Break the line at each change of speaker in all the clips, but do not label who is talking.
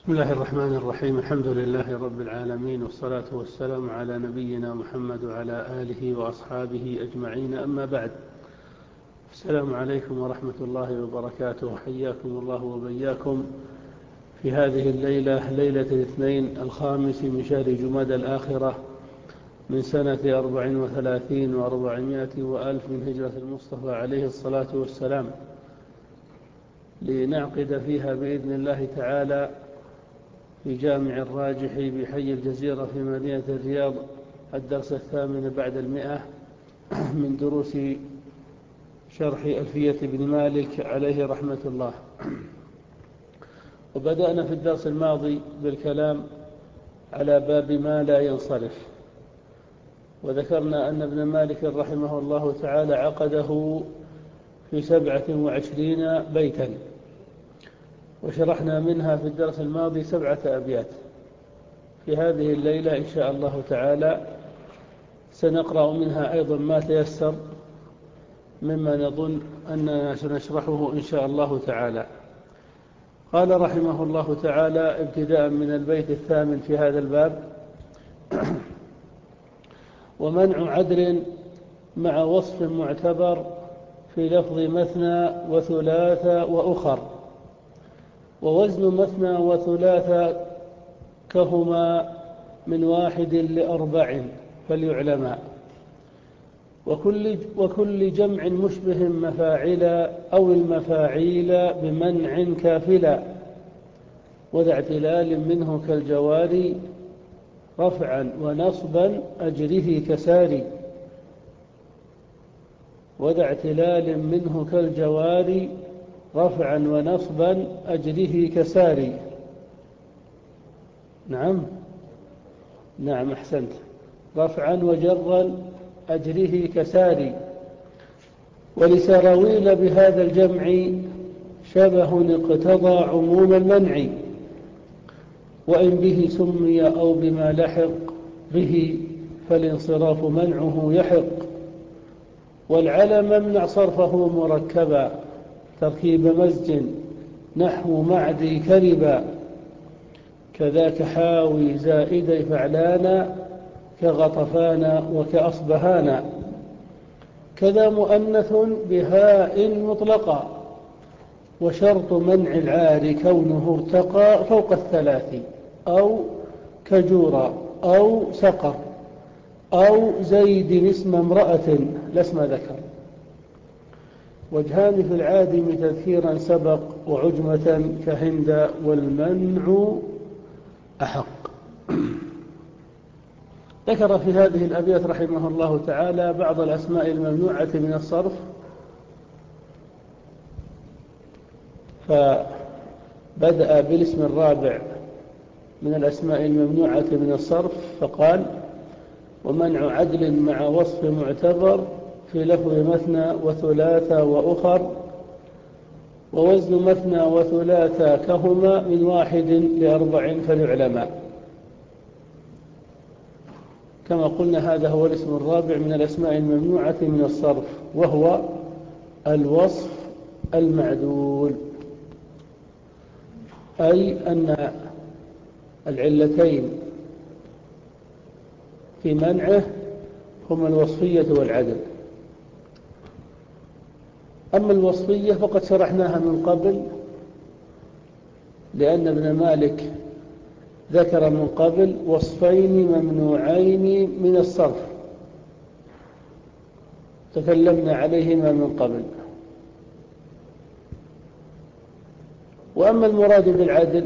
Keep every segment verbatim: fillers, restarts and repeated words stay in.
بسم الله الرحمن الرحيم. الحمد لله رب العالمين، والصلاة والسلام على نبينا محمد وعلى آله وأصحابه أجمعين، أما بعد. السلام عليكم ورحمة الله وبركاته. حياكم الله وبياكم في هذه الليلة، ليلة الاثنين الخامس من شهر جمادى الآخرة من سنة أربع وثلاثين وأربعمائة وألف من هجرة المصطفى عليه الصلاة والسلام، لنعقد فيها بإذن الله تعالى في جامع الراجح بحي الجزيرة في مدينة الرياض الدرس الثامن بعد المئة من دروس شرح ألفية بن مالك عليه رحمة الله. وبدأنا في الدرس الماضي بالكلام على باب ما لا ينصرف، وذكرنا أن ابن مالك رحمه الله تعالى عقده في سبعة وعشرين بيتا، وشرحنا منها في الدرس الماضي سبعة أبيات. في هذه الليلة إن شاء الله تعالى سنقرأ منها أيضا ما تيسر مما نظن أننا سنشرحه إن شاء الله تعالى. قال رحمه الله تعالى ابتداء من البيت الثامن في هذا الباب: ومنع عدل مع وصف معتبر في لفظ مثنى وثلاث وأخر، ووزن مثنى وثلاث كهما من واحد لأربع فليعلما، وكل, وكل جمع مشبه مفاعلا أو المفاعيل بمنع كافلا، وذا اعتلال منه كالجوار رفعا ونصبا أجره كساري، وذا اعتلال منه كالجوار رفعا ونصبا أجره كساري. نعم نعم أحسنت، رفعا وجرا أجره كساري. ولسراويل بهذا الجمع شبه اقتضى عموم المنع، وإن به سمي أو بما لحق به فالانصراف منعه يحق. والعلم امنع صرفه مركبا تركيب مزج نحو معدي كربا، كذاك حاوي زائدي فعلانا كغطفانا وكأصبهانا. كذا مؤنث بهاء مطلقا، وشرط منع العار كونه ارتقى فوق الثلاث، أو كجورا أو سقر أو زيد اسم امرأة لا اسم ذكر. وجهان في العادم تذكيرا سبق، وعجمة كهند والمنع أحق. ذكر في هذه الأبيات رحمه الله تعالى بعض الأسماء الممنوعة من الصرف، فبدأ بالاسم الرابع من الأسماء الممنوعة من الصرف فقال: ومنع عدل مع وصف معتبر في لفظ مثنى وثلاثة وأخر، ووزن مثنى وثلاثة كهما من واحد لأربع فليعلما. كما قلنا هذا هو الاسم الرابع من الأسماء الممنوعة من الصرف، وهو الوصف المعدول، أي أن العلتين في منعه هما الوصفية والعدل. أما الوصفية فقد شرحناها من قبل، لأن ابن مالك ذكر من قبل وصفين ممنوعين من الصرف تكلمنا عليهما من قبل. وأما المراد بالعدل،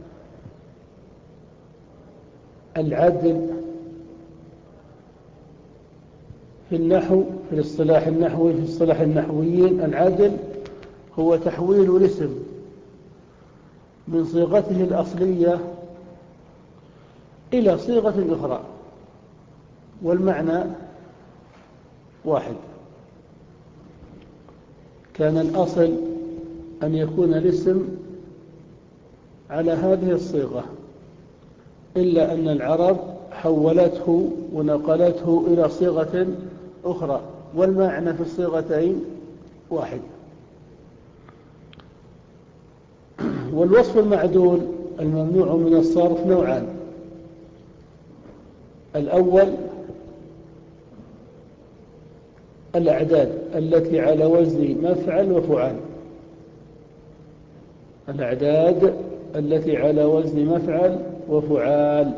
العدل في النحو، في الاصطلاح النحوي، في اصطلاح النحويين، العدل هو تحويل الاسم من صيغته الأصلية إلى صيغة أخرى، والمعنى واحد. كان الأصل أن يكون الاسم على هذه الصيغة، إلا أن العرب حولته ونقلته إلى صيغة أخرى، والمعنى في الصيغتين واحد. والوصف المعدول الممنوع من الصرف نوعان: الأول الأعداد التي على وزن مفعل وفعال، الأعداد التي على وزن مفعل وفعال.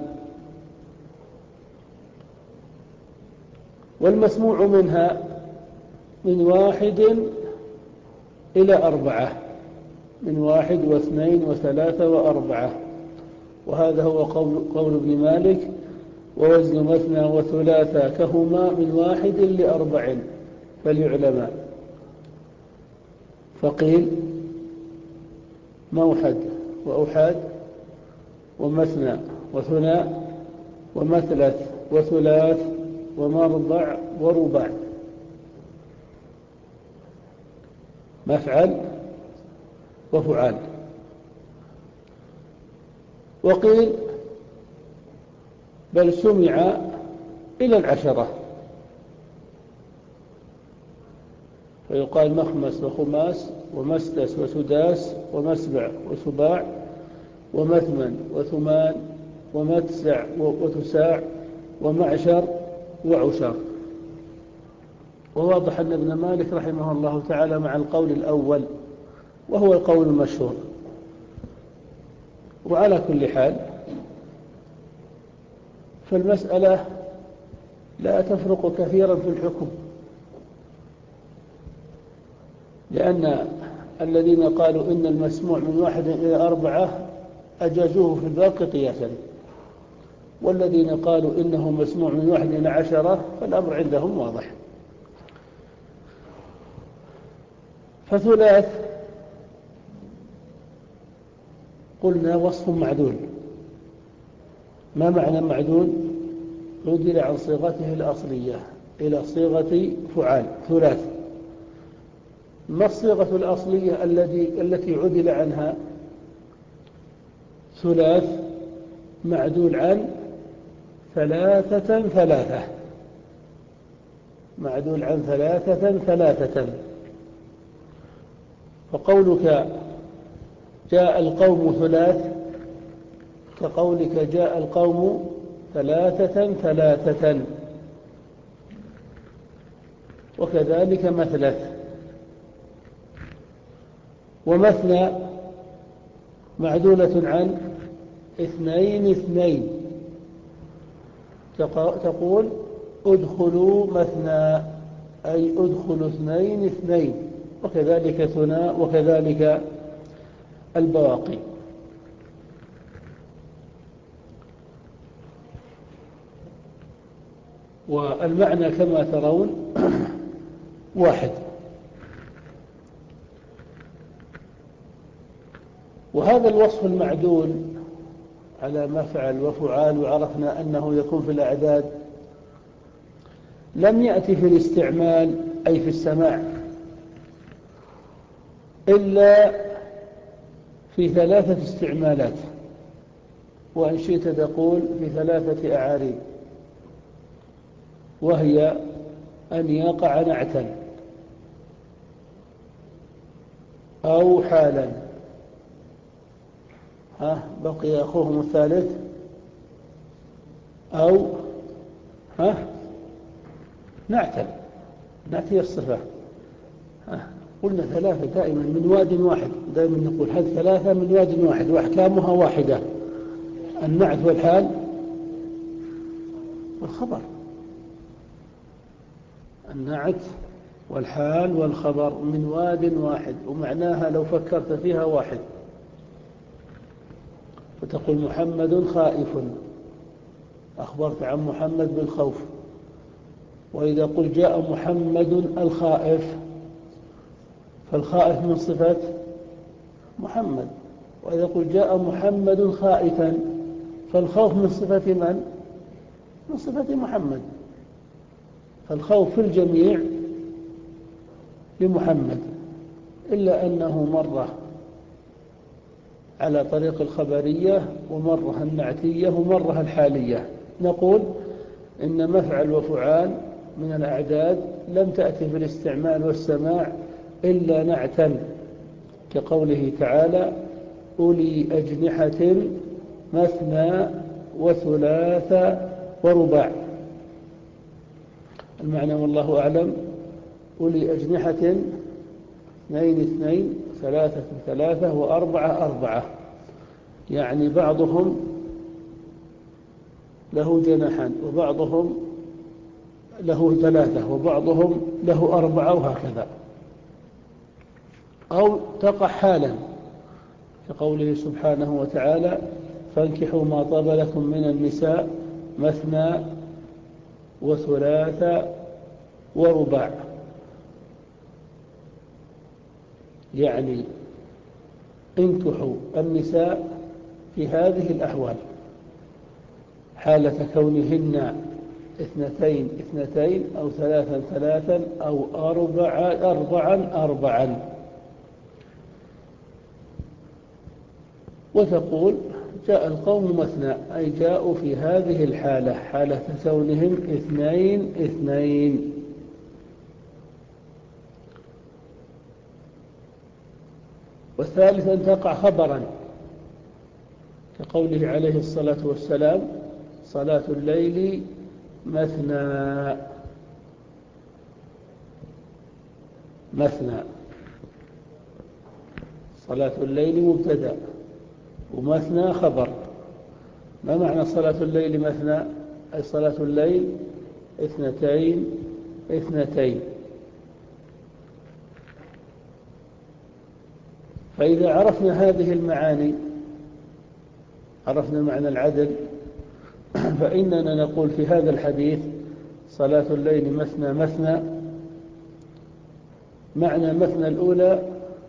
والمسموع منها من واحد إلى أربعة، من واحد واثنين وثلاثة وأربعة. وهذا هو قول, قول ابن مالك: ووزن مثنى وثلاثة كهما من واحد لأربع فليعلما. فقيل: موحد وأحاد ومثنى وثناء ومثلث وثلاث ومربع ورباع، مفعل وفعال. وقيل: بل سمع إلى العشرة، فيقال مخمس وخماس ومسدس وسداس ومسبع وسباع ومثمن وثمان ومتسع وتساع ومعشر وعشر. وواضح أن ابن مالك رحمه الله تعالى مع القول الأول، وهو القول المشهور. وعلى كل حال فالمسألة لا تفرق كثيرا في الحكم، لأن الذين قالوا إن المسموع من واحد إلى أربعة أجازوه في الباقي قياسا، والذين قالوا إنه مسموع من واحد إلى عشرة فالأمر عندهم واضح. فثلاث قلنا وصف معدول. ما معنى معدول؟ عدل عن صيغته الأصلية إلى صيغة فعال، ثلاث. ما الصيغة الأصلية التي التي عدل عنها؟ ثلاث معدول عن ثلاثة ثلاثة، معدول عن ثلاثة ثلاثة. فقولك جاء القوم ثلاث كقولك جاء القوم ثلاثة ثلاثة. وكذلك مثلث. ومثنى معدولة عن اثنين اثنين، تقول ادخلوا مثنى، أي ادخلوا اثنين اثنين. وكذلك ثناء، وكذلك البواقي. والمعنى كما ترون واحد. وهذا الوصف المعدول على مفعل وفعال، وعرفنا أنه يكون في الأعداد، لم يأتي في الاستعمال أي في السماع إلا في ثلاثة استعمالات، وإن شئت تقول في ثلاثة أعاريب، وهي أن يقع نعتا أو حالا. ها بقي أخوهم الثالث، أو ها نعتا، نعتي الصفة. ها قلنا ثلاثة دائما من واد واحد، دائما نقول هذه ثلاثة من واد واحد وأحكامها واحدة: النعت والحال والخبر. النعت والحال والخبر من واد واحد، ومعناها لو فكرت فيها واحد. فتقول محمد خائف، أخبرت عن محمد بالخوف. وإذا قل جاء محمد الخائف، فالخائف من صفة محمد. وإذا قل جاء محمد خائفا، فالخوف من صفة من؟ من صفة محمد. فالخوف في الجميع لمحمد، إلا أنه مرة على طريق الخبرية، ومرة النعتية، ومرة الحالية. نقول إن مفعل وفعال من الأعداد لم تأتي في الاستعمال والسماع إلا نعتا، كقوله تعالى: أولي أجنحة مثنى وثلاث ورباع. المعنى والله أعلم: أولي أجنحة اثنين اثنين، ثلاثة ثلاثة، وأربعة أربعة، يعني بعضهم له جناحان وبعضهم له ثلاثة وبعضهم له أربعة، وهكذا. أو تقع حالا كقوله سبحانه وتعالى: فانكحوا ما طاب لكم من النساء مثنى وثلاث ورباع، يعني انكحوا النساء في هذه الأحوال: حالة كونهن اثنتين اثنتين، أو ثلاثا ثلاثا، أو أربعا أربعا أربعا. وتقول: جاء القوم مثنى، أي جاءوا في هذه الحالة، حالة كونهم اثنين اثنين. والثالث أن تقع خبرا كقوله عليه الصلاة والسلام: صلاة الليل مثنى مثنى. صلاة الليل مبتدأ ومثنى خبر. ما معنى صلاة الليل مثنى؟ أي صلاة الليل اثنتين اثنتين. فإذا عرفنا هذه المعاني، عرفنا معنى العدل، فإننا نقول في هذا الحديث: صلاة الليل مثنى مثنى. معنى مثنى الأولى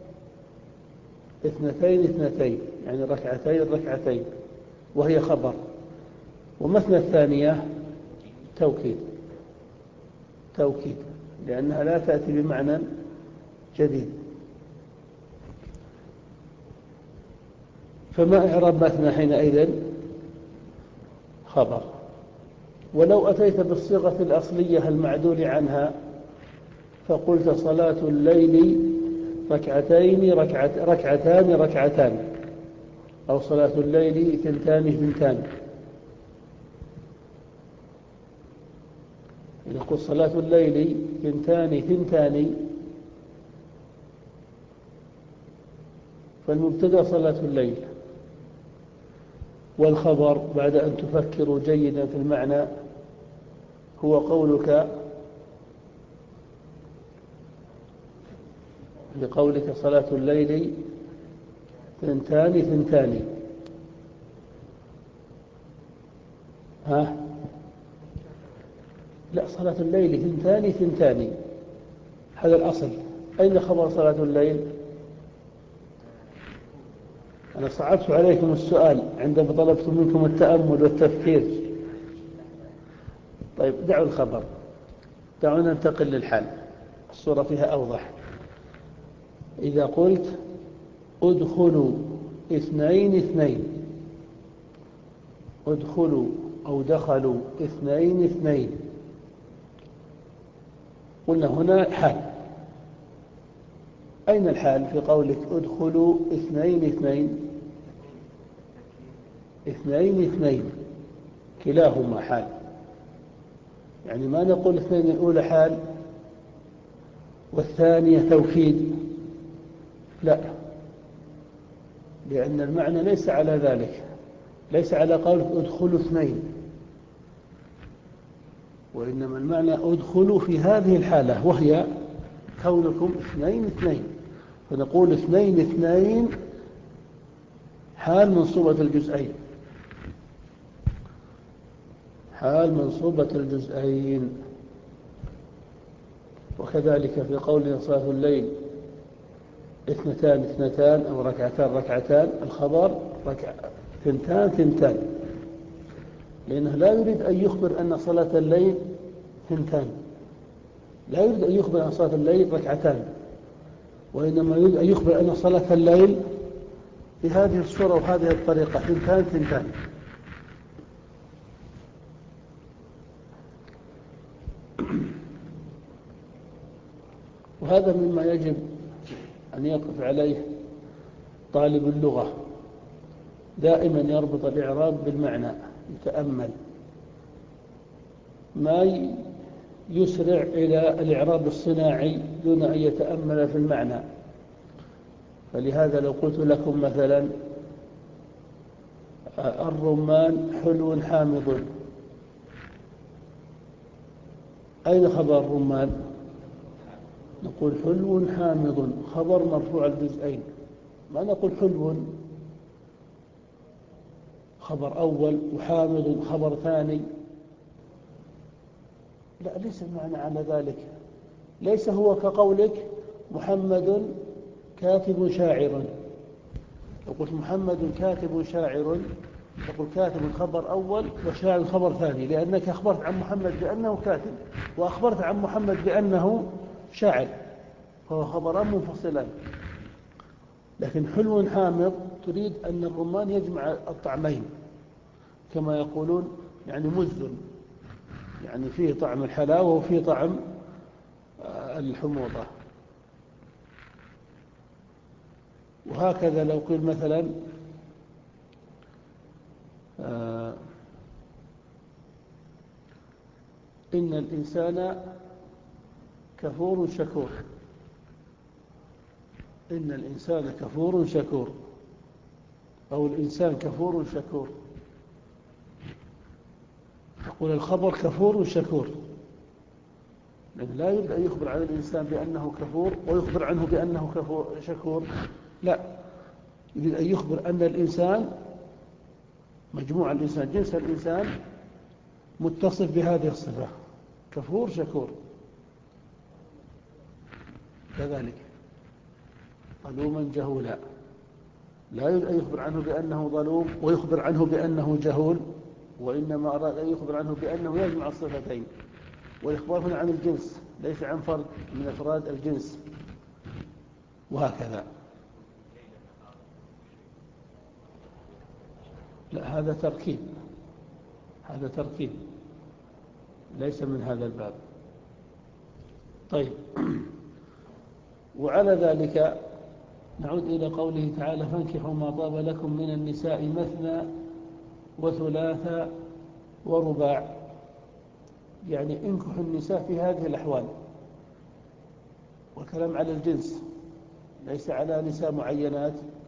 اثنتين اثنتين، يعني ركعتين ركعتين، وهي خبر. ومثنى الثانية توكيد توكيد لأنها لا تأتي بمعنى جديد. فما إعراب مثنى حينئذ؟ خبر. ولو أتيت بالصيغة الأصلية المعدول عنها فقلت: صلاة الليل ركعتين ركعت ركعتان ركعتان، أو صلاة الليل ثنتان ثنتان. نقول صلاة الليل ثنتان ثنتان، فالمبتدأ صلاة الليل، والخبر بعد أن تفكروا جيدا في المعنى هو قولك لقولك: صلاة الليل ثنتان ثنتان. ها؟ لا، صلاة الليل ثنتان ثنتان، هذا الأصل. أين خبر صلاة الليل؟ أنا صعبت عليكم السؤال عندما طلبت منكم التأمل والتفكير. طيب، دعوا الخبر، دعونا ننتقل للحال، الصورة فيها أوضح. إذا قلت: ادخلوا اثنين اثنين، ادخلوا أو دخلوا اثنين اثنين، قلنا هنا حال. أين الحال في قولك ادخلوا اثنين اثنين؟ اثنين اثنين كلاهما حال، يعني ما نقول اثنين الأولى حال والثانية توكيد، لا، لأن المعنى ليس على ذلك، ليس على قولك ادخلوا اثنين، وإنما المعنى ادخلوا في هذه الحالة وهي كونكم اثنين اثنين. فنقول اثنين اثنين حال منصوبة الجزئين، حال منصوبة الجزئين. وكذلك في قول صلاة الليل اثنتان اثنتان، أو ركعتان ركعتان، الخبر ركع ثنتان ثنتان، لأنه لا يريد أن يخبر أن صلاة الليل ثنتان، لا يريد أن يخبر أن صلاة الليل ركعتان، وإنما يريد أن يخبر أن صلاة الليل بهذه الصورة وهذه الطريقة ثنتان ثنتان. وهذا مما يجب أن يقف عليه طالب اللغة دائما يربط الإعراب بالمعنى، يتأمل، ما يسرع إلى الإعراب الصناعي دون أن يتأمل في المعنى. فلهذا لو قلت لكم مثلا الرمان حلو حامض، أين خبر الرمان؟ نقول حلو حامض، خبر مرفوع الجزئين، ما نقول حلو خبر أول وحامض خبر ثاني. لا، ليس المعنى على ذلك. ليس هو كقولك محمد كاتب شاعر. لو قلت محمد كاتب شاعر تقول كاتب خبر أول وشاعر خبر ثاني، لأنك أخبرت عن محمد بأنه كاتب وأخبرت عن محمد بأنه شاعر، فهو خبران منفصلان. لكن حلو حامض تريد أن الرمان يجمع الطعمين، كما يقولون يعني مزن، يعني فيه طعم الحلاوة وفيه طعم الحموضة. وهكذا لو قيل مثلا آه إن الإنسان كفور شكور، إن الإنسان كفور شكور، أو الإنسان كفور شكور، تقول الخبر كفور شكور، لأن لا يريد أن يخبر عن الإنسان بأنه كفور ويخبر عنه بأنه كفور شكور، لا، يريد أن يخبر أن الإنسان مجموع الإنسان جنس الإنسان متصف بهذه الصفة، كفور شكور. كذلك ظلوما جهولا، لا يريد أن يخبر عنه بأنه ظلوم ويخبر عنه بأنه جهول، وإنما أراد أن يخبر عنه بأنه يجمع الصفتين. والإخبار هنا عن الجنس ليس عن فرد من أفراد الجنس، وهكذا. لا، هذا تركيب، هذا تركيب ليس من هذا الباب. طيب، وعلى ذلك نعود إلى قوله تعالى فانكحوا ما طاب لكم من النساء مثنى وثلاث ورباع، يعني انكحوا النساء في هذه الأحوال، والكلام على الجنس ليس على نساء معينات.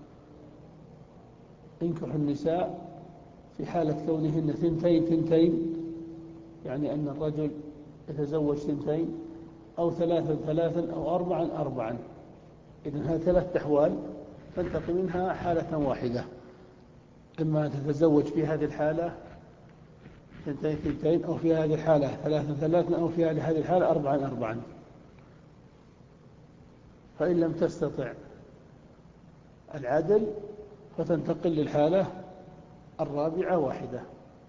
انكحوا النساء في حالة كونهن ثنتين ثنتين، يعني أن الرجل يتزوج ثنتين أو ثلاثا ثلاثا أو أربعا أربعا. إذن هذه ثلاث أحوال تنتقي منها حالة واحدة، إما تتزوج في هذه الحالة ثنتين ثنتين، أو في هذه الحالة ثلاثا ثلاثا، أو في هذه الحالة أربعا أربعا. فإن لم تستطع العدل فتنتقل للحالة الرابعة واحدة.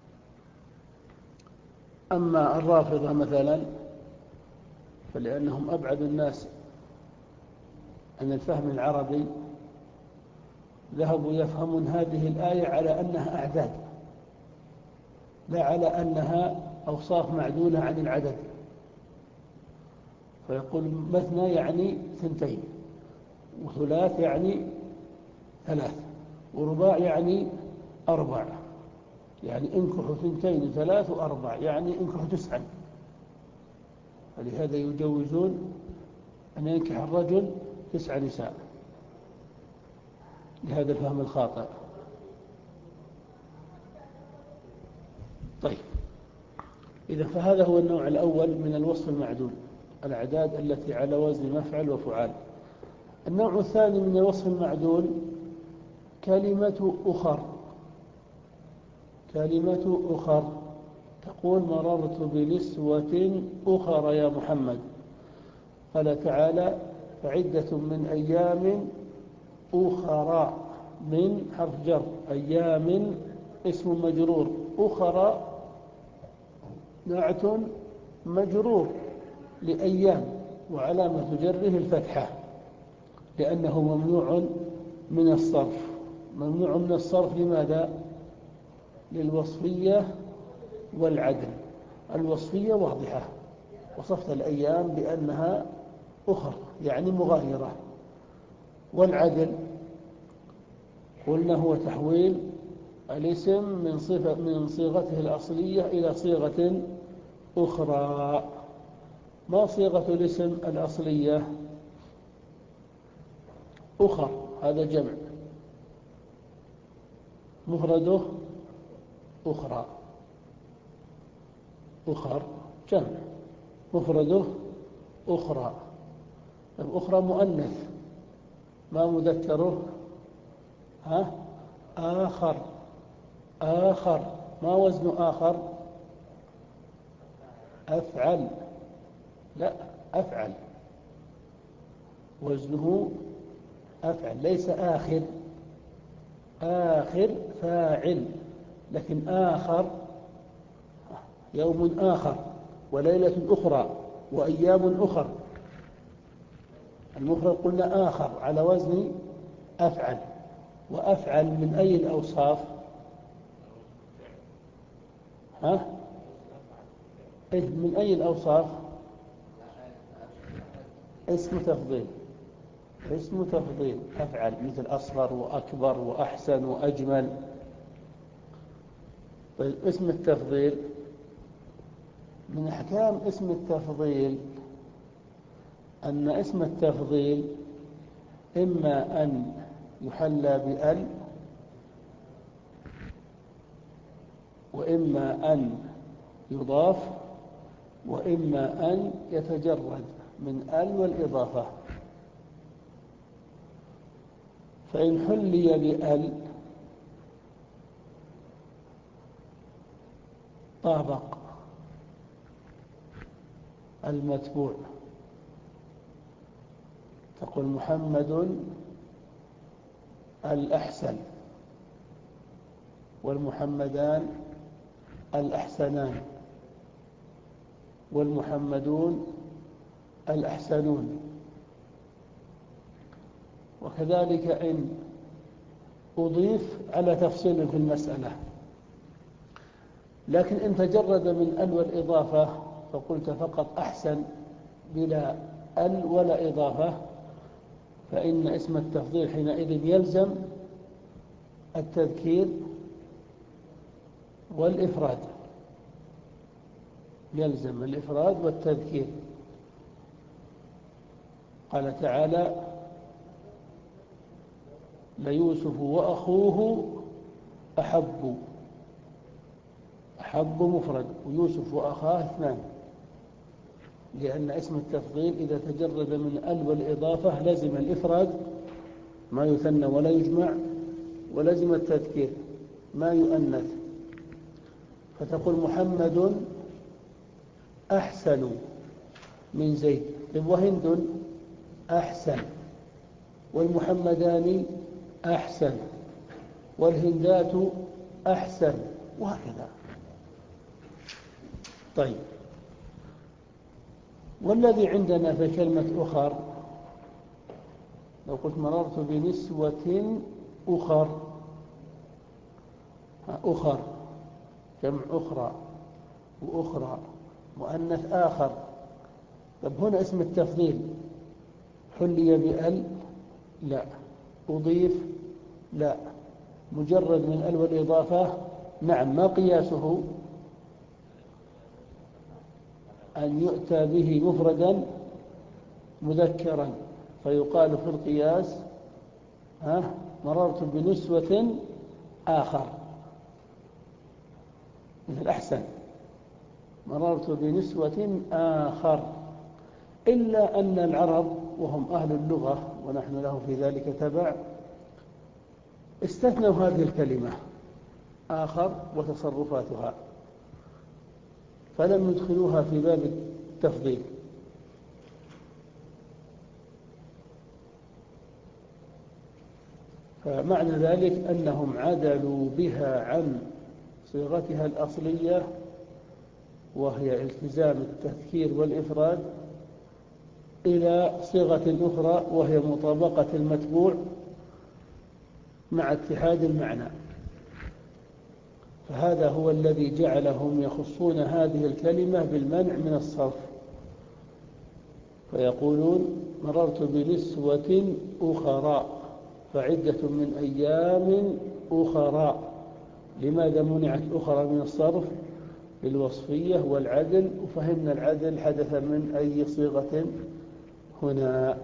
أما الرافضة مثلا فلأنهم أبعد الناس عن الفهم العربي، ذهبوا يفهمون هذه الآية على أنها أعداد، لا على أنها أوصاف معدولة عن العدد. فيقول مثنى يعني ثنتين، وثلاث يعني ثلاث، ورباع يعني أربع، يعني انكحوا ثنتين وثلاث وأربع، يعني انكحوا تسعا. فلهذا يجوزون أن ينكح الرجل تسع نساء لهذا الفهم الخاطئ. طيب، إذا فهذا هو النوع الأول من الوصف المعدود، الأعداد التي على وزن مفعل وفعال. النوع الثاني من الوصف المعدول كلمة أخر. كلمة أخر تقول مررت بنسوة أخر يا محمد. قال تعالى فعدة من أيام أخرى، من حرف جر، أيام اسم مجرور، أخرى نعت مجرور لأيام، وعلامة جره الفتحة لأنه ممنوع من الصرف. ممنوع من الصرف لماذا؟ للوصفية والعدل. الوصفية واضحة، وصفت الأيام بأنها أخر يعني مغايرة. والعدل قلنا هو تحويل الاسم من صفة من صيغته الأصلية إلى صيغة أخرى. ما صيغة الاسم الأصلية؟ أخر، هذا جمع، مفرده أخرى، أخر جمع، مفرده أخرى. أخرى مؤنث، ما مذكره؟ ها؟ آخر، آخر. ما وزن آخر؟ أفعل، لا أفعل، وزنه أفعل ليس آخر. آخر فاعل، لكن آخر يوم آخر وليلة أخرى وأيام أخر. المفرد قلنا آخر على وزن أفعل. وأفعل من أي الأوصاف؟ ها؟ إيه من أي الأوصاف؟ اسم تفضيل، اسم تفضيل أفعل، مثل أصغر وأكبر وأحسن وأجمل. طيب اسم التفضيل، من أحكام اسم التفضيل أن اسم التفضيل إما أن يحلى بأل، وإما أن يضاف، وإما أن يتجرد من أل والإضافة. فإن حلي بأل طابق المتبوع، تقول محمد الأحسن، والمحمدان الأحسنان، والمحمدون الأحسنون. وكذلك إن أضيف على تفصيل في المسألة، لكن إن تجرد من أل والإضافة فقلت فقط أحسن بلا أل ولا إضافة، فإن اسم التفضيل حينئذ يلزم التذكير والإفراد، يلزم الإفراد والتذكير. قال تعالى ليوسف وأخوه أحب، أحب مفرد، ويوسف وأخاه اثنان، لأن اسم التفضيل إذا تجرد من ال والإضافة لزم الإفراد ما يثنى ولا يجمع، ولزم التذكير ما يؤنث. فتقول محمد أحسن من زيد، وهند أحسن، والمحمدان أحسن، والهندات أحسن، وهكذا. طيب، والذي عندنا في كلمة أخر، لو قلت مررت بنسوة أخر، أخر جمع أخرى، وأخرى مؤنث آخر. طب هنا اسم التفضيل حلي بأل؟ لا. أضيف؟ لا. مجرد من أل والإضافة؟ نعم. ما قياسه؟ أن يؤتى به مفردا مذكرا، فيقال في القياس ها مررت بنسوة آخر، مثل أحسن، مررت بنسوة آخر. إلا أن العرب وهم أهل اللغة ونحن له في ذلك تبع استثنوا هذه الكلمة آخر وتصرفاتها، فلم يدخلوها في باب التفضيل. فمعنى ذلك أنهم عدلوا بها عن صيغتها الأصلية، وهي التزام التذكير والإفراد، إلى صيغة أخرى وهي مطابقة المتبوع مع اتحاد المعنى. فهذا هو الذي جعلهم يخصون هذه الكلمة بالمنع من الصرف، فيقولون مررت بنسوة أخرى فعدة من أيام أخرى، لماذا منعت أخرى من الصرف؟ للوصفية والعدل، وفهمنا العدل حدث من أي صيغة هنا؟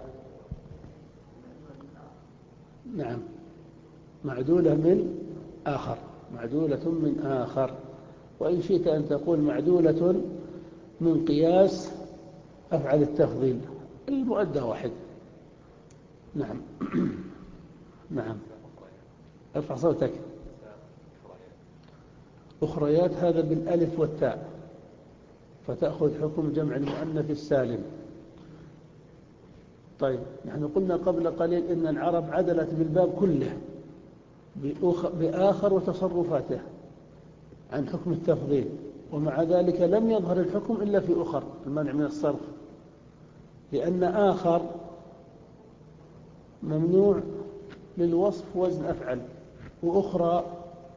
نعم، معدولة من آخر، معدولة من آخر. وإن شئت أن تقول معدولة من قياس أفعل التفضيل، المؤدى واحد. نعم. نعم، ارفع صوتك. أخريات هذا بالألف والتاء، فتأخذ حكم جمع المؤنث السالم. طيب، نحن قلنا قبل قليل إن العرب عدلت بالباب كله بآخر وتصرفاته عن حكم التفضيل، ومع ذلك لم يظهر الحكم إلا في أخر المنع من الصرف، لأن آخر ممنوع للوصف وزن أفعل، وأخرى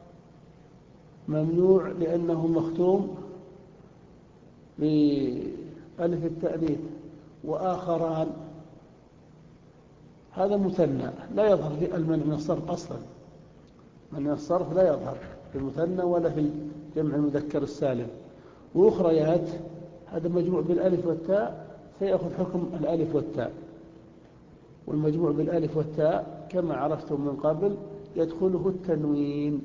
ممنوع لأنه مختوم بألف التأنيث، وآخران هذا مثنى لا يظهر في المنع من الصرف أصلا. منع الصرف لا يظهر في المثنى ولا في جمع المذكر السالم. وأخريات هذا مجموع بالألف والتاء، سيأخذ حكم الألف والتاء، والمجموع بالألف والتاء كما عرفتم من قبل يدخله التنوين،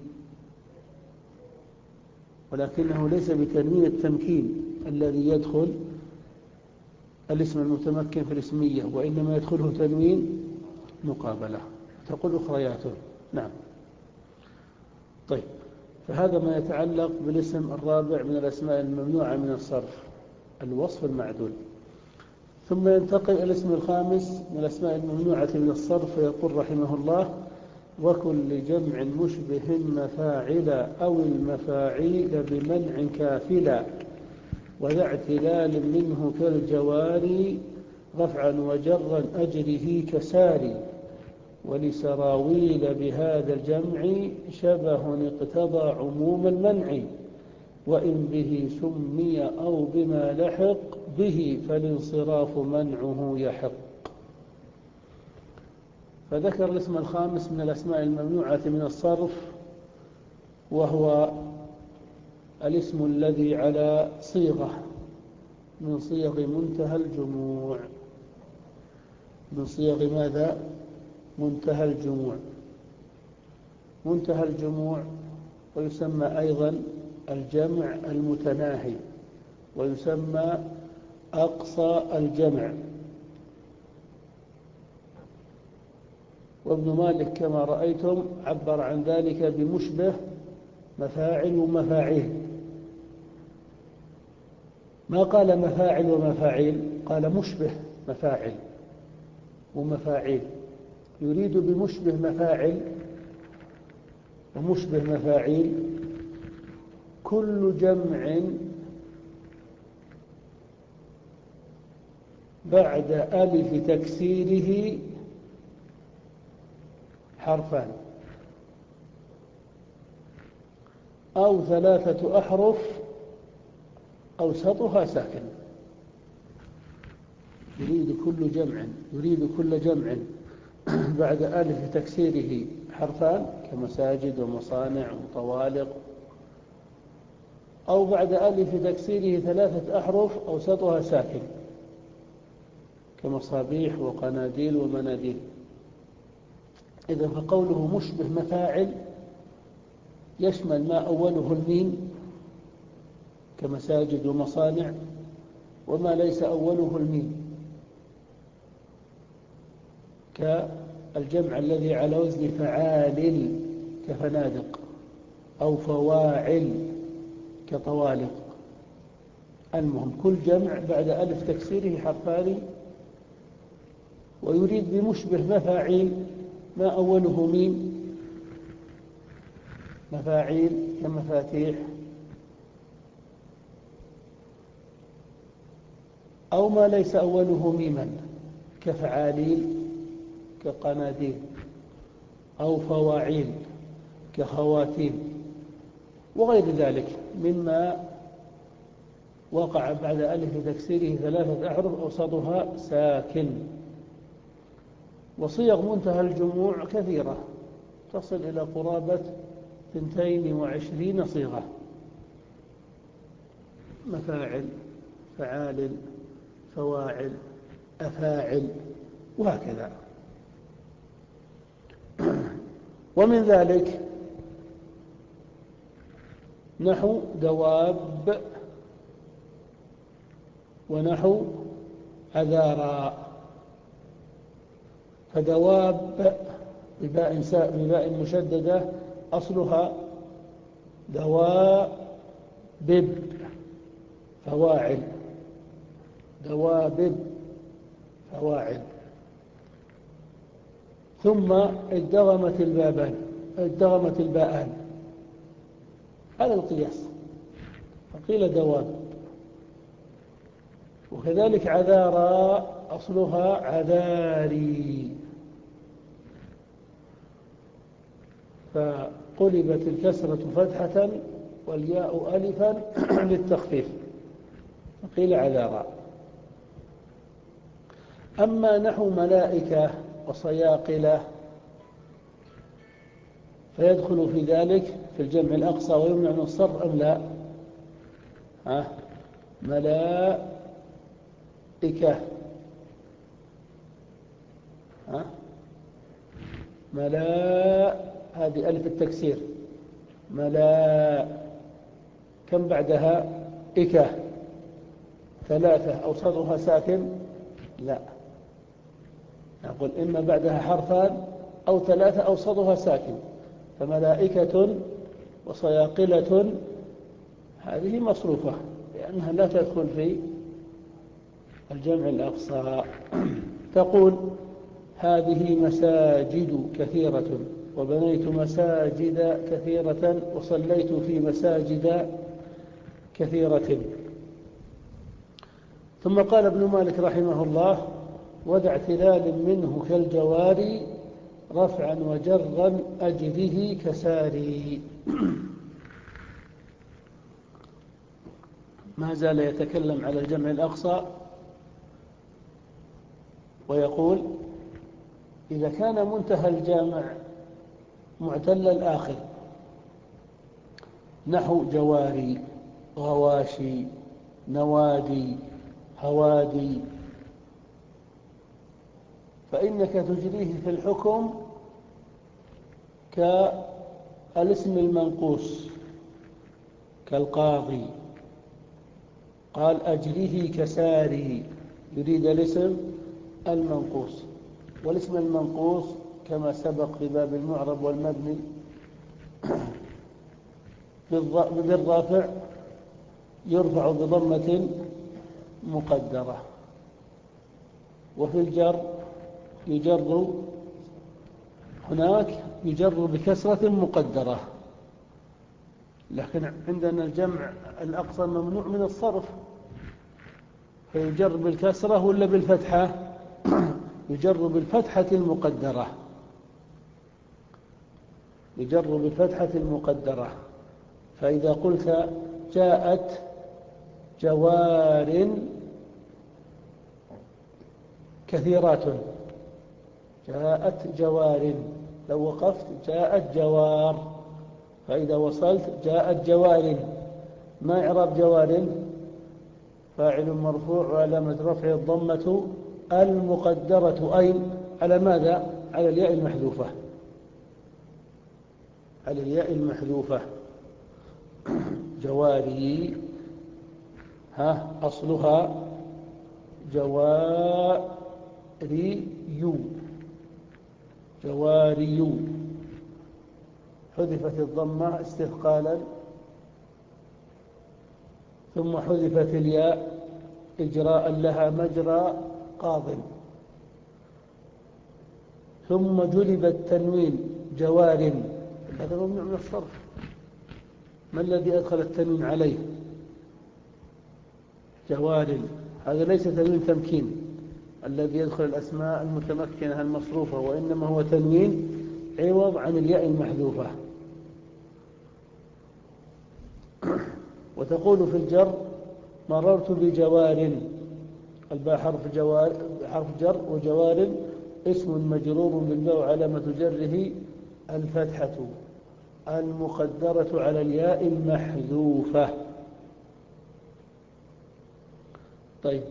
ولكنه ليس بتنوين التمكين الذي يدخل الاسم المتمكن في الاسمية، وإنما يدخله تنوين مقابلة، تقول أخرياته. نعم. طيب، فهذا ما يتعلق بالاسم الرابع من الأسماء الممنوعة من الصرف، الوصف المعدول. ثم ينتقل الاسم الخامس من الأسماء الممنوعة من الصرف، فيقول رحمه الله: وكل جمع مشبه مفاعل أو المفاعيل بمنع كافلا، وذا اعتلال منه كالجواري رفعا وجرا أجره كساري، ولسراويل بهذا الجمع شبه اقتضى عموم المنع، وإن به سمي أو بما لحق به فالانصراف منعه يحق. فذكر الاسم الخامس من الأسماء الممنوعة من الصرف، وهو الاسم الذي على صيغة من صيغ منتهى الجموع. من صيغ ماذا؟ منتهى الجموع. منتهى الجموع، ويسمى أيضا الجمع المتناهي، ويسمى أقصى الجمع. وابن مالك كما رأيتم عبر عن ذلك بمشبه مفاعل ومفاعيل، ما قال مفاعل ومفاعيل، قال مشبه مفاعل ومفاعيل. يريد بمشبه مفاعل ومشبه مفاعيل كل جمع بعد ألف تكسيره حرفان أو ثلاثة أحرف أوسطها ساكن. يريد كل جمع يريد كل جمع بعد ألف تكسيره حرفان كمساجد ومصانع وطوالق، أو بعد ألف تكسيره ثلاثة أحرف أوسطها ساكن كمصابيح وقناديل ومناديل. إذا فقوله مشبه مفاعل يشمل ما أوله الميم كمساجد ومصانع، وما ليس أوله الميم كالجمع الذي على وزن فعال كفنادق، أو فواعل كطوالق. المهم كل جمع بعد ألف تكسيره حرفان. ويريد بمشبه مفاعيل ما أوله ميم، مفاعيل كمفاتيح، أو ما ليس أوله ميما كفعاليل كقناديل، أو فواعيل كخواتيم، وغير ذلك مما وقع بعد ألف تكسيره ثلاثة أحرف أوسطها ساكن. وصيغ منتهى الجموع كثيرة تصل إلى قرابة اثنتين وعشرين صيغة: مفاعل، فعال، فواعل، أفاعل، وهكذا. ومن ذلك نحو دواب ونحو عذارى. فدواب بباء بباء مشددة أصلها دوابب، فواعل، دوابب، فواعل. ثم ادغمت البابان ادغمت الباءان على القياس فقيل دواب. وكذلك عذارى أصلها عذاري، فقلبت الكسرة فتحة والياء ألفا للتخفيف فقيل عذارى. أما نحو ملائكة وصياقلة فيدخل في ذلك في الجمع الأقصى ويمنع من الصرف أم لا؟ ها؟ ملائكة، ها؟ ملاء، هذه ألف التكسير، ملاء. كم بعدها؟ إكة، ثلاثة. أوسطها ساكن؟ لا، نقول إما بعدها حرفان أو ثلاثة أوسطها ساكن. فملائكة وصياقلة هذه مصروفة لأنها لا تدخل في الجمع الأقصى. تقول: هذه مساجد كثيرة، وبنيت مساجد كثيرة، وصليت في مساجد كثيرة. ثم قال ابن مالك رحمه الله: وذا اعتلال منه كالجواري رفعا وجرا أجره كساري. ما زال يتكلم على الجمع الأقصى ويقول: إذا كان منتهى الجامع معتل الآخر نحو جواري، غواشي، نوادي، هوادي، فإنك تجريه في الحكم كالاسم المنقوص كالقاضي. قال: أجره كساري، يريد الاسم المنقوص. والاسم المنقوص كما سبق في باب المعرب والمبني بالرافع يرفع بضمة مقدرة، وفي الجر يجر هناك يجر بكسرة مقدرة. لكن عندنا الجمع الأقصى ممنوع من الصرف، فيجر بالكسرة ولا بالفتحة؟ يجر بالفتحة المقدرة، يجر بالفتحة المقدرة. فإذا قلت: جاءت جوار كثيرات، جاءت جوار، لو وقفت جاءت جوار. فإذا وصلت جاءت جوار. ما إعراب جوار؟ فاعل مرفوع وعلامة رفعه الضمة المقدرة. أي على ماذا؟ على الياء المحذوفة، على الياء المحذوفة. جواري، ها أصلها جواري، جواري، حذفت الضمة استثقالا، ثم حذفت الياء إجراء لها مجرى قاض، ثم جلب التنوين جوار. هذا ممنوع من الصرف. ما الذي أدخل التنوين عليه؟ جوار. هذا ليس تنوين تمكين الذي يدخل الأسماء المتمكنة المصروفة، وإنما هو تنوين عوض عن الياء المحذوفة. وتقول في الجر: مررت بجوار. الباء حرف جوار، حرف جر، وجوار اسم مجرور بالباء علامة جره الفتحة. المقدرة على الياء المحذوفة. طيب،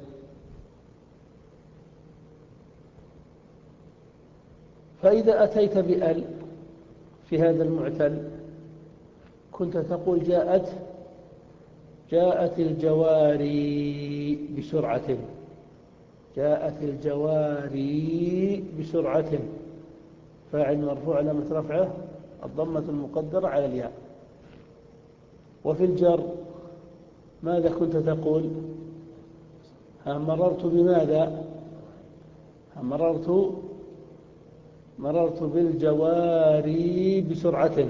فإذا أتيت بأل في هذا المعتل كنت تقول جاءت جاءت الجواري بسرعة، جاءت الجواري بسرعة، فاعل مرفوع علامة رفعه الضمة المقدرة على الياء. وفي الجر ماذا كنت تقول؟ ها مررت بماذا؟ ها مررت مررت بالجواري بسرعة،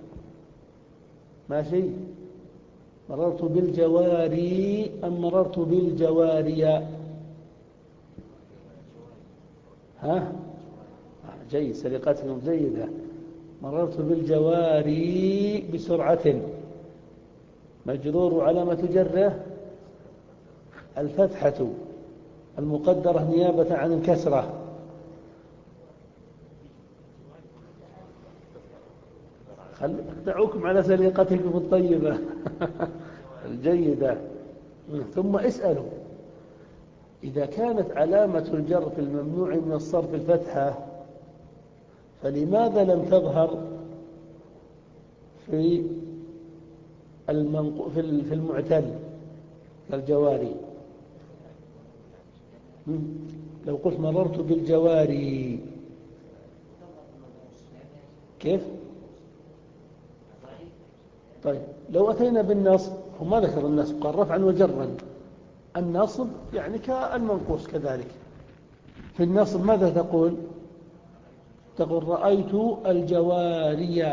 ماشي؟ مررت بالجواري أم مررت بالجوارية؟ ها جيد، سرقتكم جيدة. مررت بالجواري بسرعة، مجرور علامة جره الفتحة المقدرة نيابة عن الكسرة. دعوكم على سليقتكم الطيبة الجيدة. ثم اسألوا إذا كانت علامة الجر في الممنوع من الصرف الفتحة فلماذا لم تظهر في المنق... في المعتل كالجواري؟ لو قلت مررت بالجواري كيف؟ طيب لو أتينا بالنصب، هو ما ذكر النصب، قال رفعا وجرا. النصب يعني كالمنقوص كذلك. في النصب ماذا تقول؟ تقول رأيت الجواري.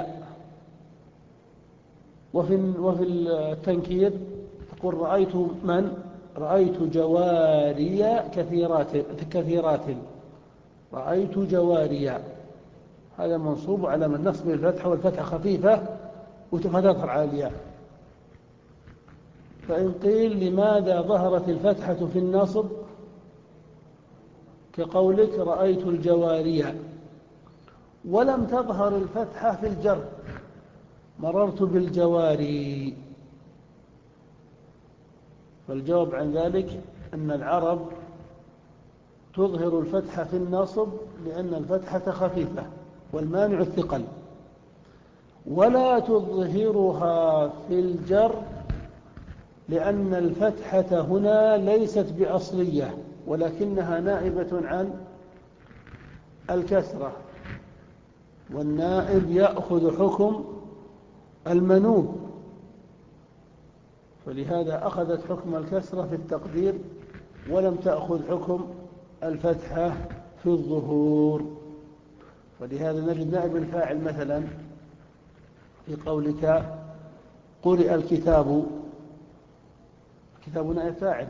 وفي وفي التنكير تقول رأيت من؟ رأيت جواري كثيرات كثيرات رأيت جواري. هذا منصوب على من نصب الفتحة، والفتحة خفيفة وتظهر على الياء. فإن قيل لماذا ظهرت الفتحة في النصب كقولك رأيت الجواري ولم تظهر الفتحة في الجر مررت بالجواري، فالجواب عن ذلك أن العرب تظهر الفتحة في النصب لأن الفتحة خفيفة والمانع الثقل، ولا تظهرها في الجر لأن الفتحة هنا ليست بأصلية ولكنها نائبة عن الكسرة، والنائب يأخذ حكم المنوب، فلهذا أخذت حكم الكسرة في التقدير ولم تأخذ حكم الفتحة في الظهور. فلهذا نجد نائب الفاعل مثلا في قولك قرئ الكتاب، الكتاب نائب فاعل،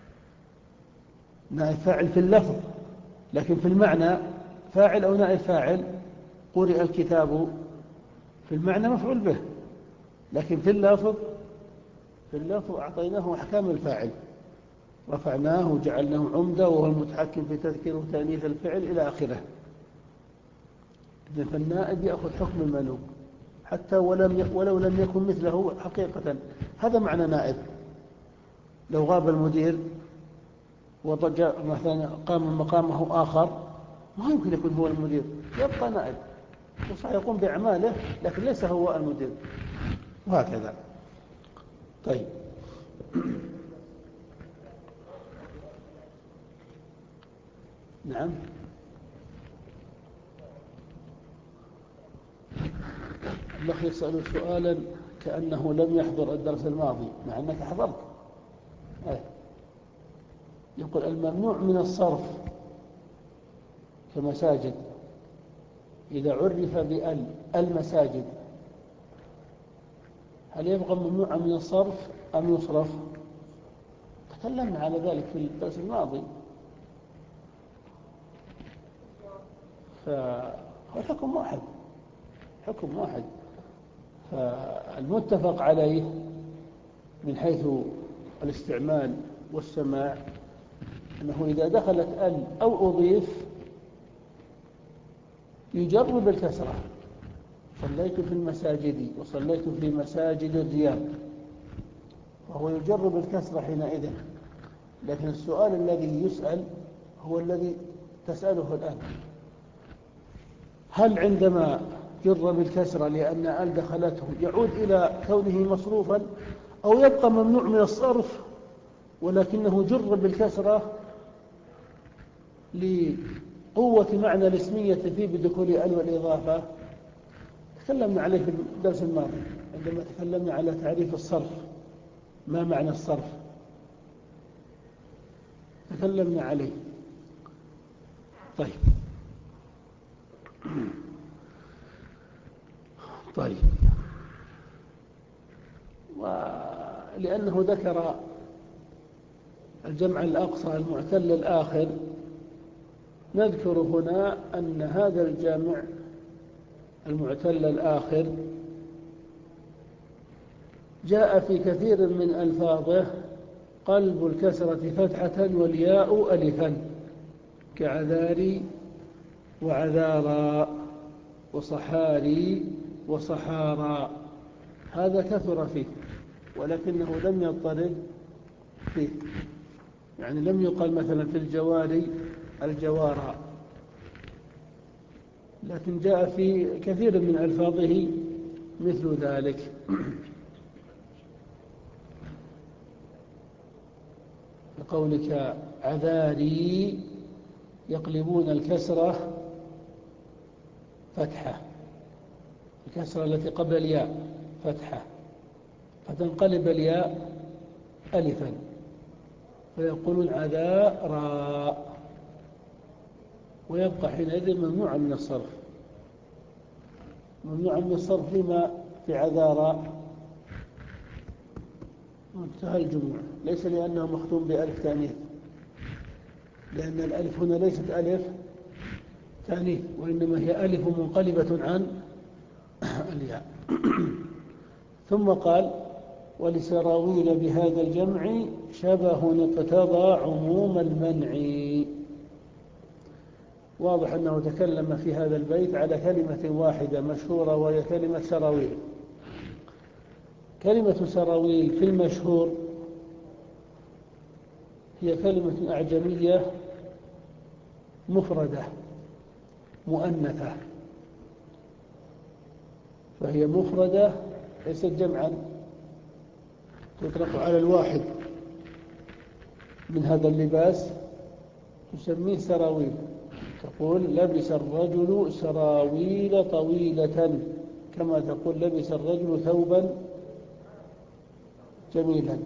نائب فاعل في اللفظ، لكن في المعنى فاعل أو نائب فاعل. قرئ الكتاب في المعنى مفعول به، لكن في اللفظ في اللفظ أعطيناه أحكام الفاعل، رفعناه وجعلناه عمدة وهو المتحكم في تذكير وتأنيث الفعل إلى آخره. فالنائب يأخذ حكم المنوب حتى ولم ولو لم يكن مثله حقيقة. هذا معنى نائب. لو غاب المدير وضج مثلا قام مقامه آخر ما يمكن يكون هو المدير، يبقى نائب وصح يقوم بأعماله لكن ليس هو المدير، وهكذا. طيب نعم. الأخ يسأل سؤالا كأنه لم يحضر الدرس الماضي مع أنك حضرت. يقول الممنوع من الصرف كمساجد إذا عرف بأل المساجد هل يبقى ممنوعا من الصرف أم يصرف؟ تكلمنا على ذلك في الدرس الماضي. فالحكم واحد، حكم واحد. فالمتفق عليه من حيث الاستعمال والسماع أنه إذا دخلت ال أو أضيف يجر بالكسرة صليت في المساجد وصليت في مساجد الرياض، وهو يجرب الكسر حينئذ. لكن السؤال الذي يسأل هو الذي تسأله الآن: هل عندما جر بالكسرة لأن آل دخلته يعود إلى كونه مصروفا، أو يبقى ممنوع من الصرف ولكنه جر بالكسرة لقوة معنى الاسمية فيه بدخول ال والإضافة؟ تكلمنا عليه في الدرس الماضي عندما تكلمنا على تعريف الصرف، ما معنى الصرف تكلمنا عليه. طيب طيب ولأنه ذكر الجمع الأقصى المعتل الآخر، نذكر هنا أن هذا الجامع المعتل الآخر جاء في كثير من ألفاظه قلب الكسرة فتحة والياء ألفا، كعذاري وعذارا وصحاري وصحارا، هذا كثر فيه ولكنه لم يضطرد فيه. يعني لم يقل مثلا في الجواري الجوارى، لكن جاء في كثير من ألفاظه مثل ذلك. لقولك عذاري يقلبون الكسرة فتحة، الكسرة التي قبل الياء فتحة، فتنقلب الياء ألفا فيقولون عذارا، ويبقى حينئذ ممنوعا من الصرف. ممنوعا من الصرف لما في عذارا منتهى الجموع، ليس لأنه مختوم بألف تانيث، لأن الألف هنا ليست ألف تانيث، وإنما هي ألف منقلبة عن الياء. ثم قال: ولسراويل بهذا الجمع شبه اقتضى عموم المنع. واضح أنه تكلم في هذا البيت على كلمة واحدة مشهورة وهي كلمة سراويل. كلمة سراويل في المشهور هي كلمة أعجمية مفردة مؤنثة، فهي مفردة ليست جمعا، تطلق على الواحد من هذا اللباس تسميه سراويل. تقول لبس الرجل سراويل طويلة، كما تقول لبس الرجل ثوبا جميلا.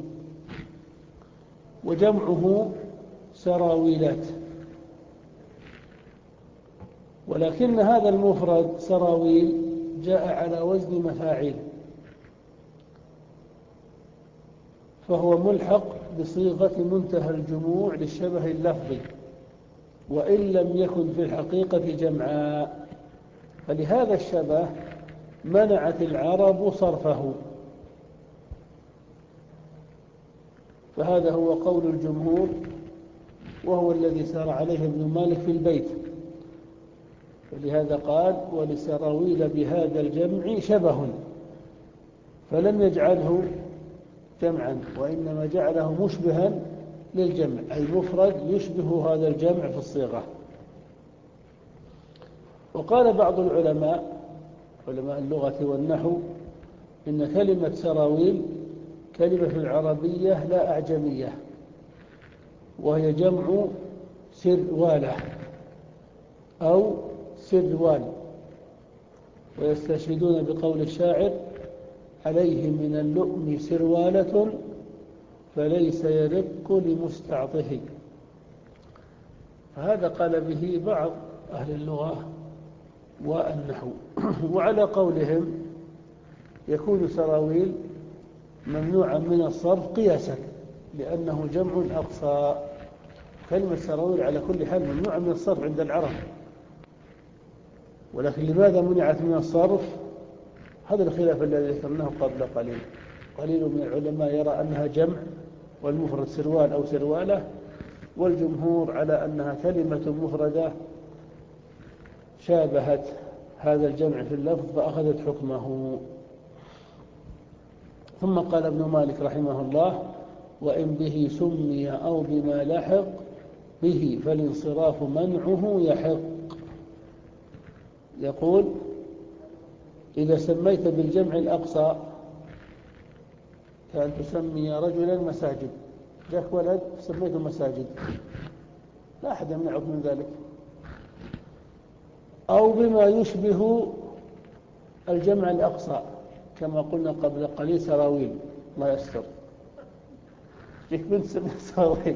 وجمعه سراويلات، ولكن هذا المفرد سراويل جاء على وزن مفاعيل، فهو ملحق بصيغة منتهى الجموع للشبه اللفظي، وإن لم يكن في الحقيقة جمعا، فلهذا الشبه منعت العرب صرفه. فهذا هو قول الجمهور، وهو الذي سار عليه ابن مالك في البيت. ولهذا قال: ولسراويل بهذا الجمع شبه، فلم يجعله جمعا، وإنما جعله مشبها للجمع، أي مفرد يشبه هذا الجمع في الصيغة. وقال بعض العلماء علماء اللغة والنحو إن كلمة سراويل كلمة في العربية لا أعجمية، وهي جمع سروالة أو سروال، ويستشهدون بقول الشاعر: عليه من اللؤم سروالة فليس يرق لمستعطه. فهذا قال به بعض أهل اللغة والنحو. وعلى قولهم يكون سراويل ممنوعا من الصرف قياسا، لأنه جمع أقصى. كلمة سراويل على كل حال ممنوعا من الصرف عند العرب، ولكن لماذا منعت من الصرف؟ هذا الخلاف الذي ذكرناه قبل قليل. قليل من العلماء يرى أنها جمع والمفرد سروال أو سروالة، والجمهور على أنها كلمة مفردة شابهت هذا الجمع في اللفظ فأخذت حكمه. ثم قال ابن مالك رحمه الله: وإن به سمي أو بما لحق به فالانصراف منعه يحق. يقول: إذا سميت بالجمع الأقصى كأن تسمي رجلا مساجد، جاك ولد سميته مساجد، لا أحد يمنعك من ذلك. أو بما يشبه الجمع الأقصى كما قلنا قبل قليل سراويل، الله يستر، جيك بنت سميها سراويل.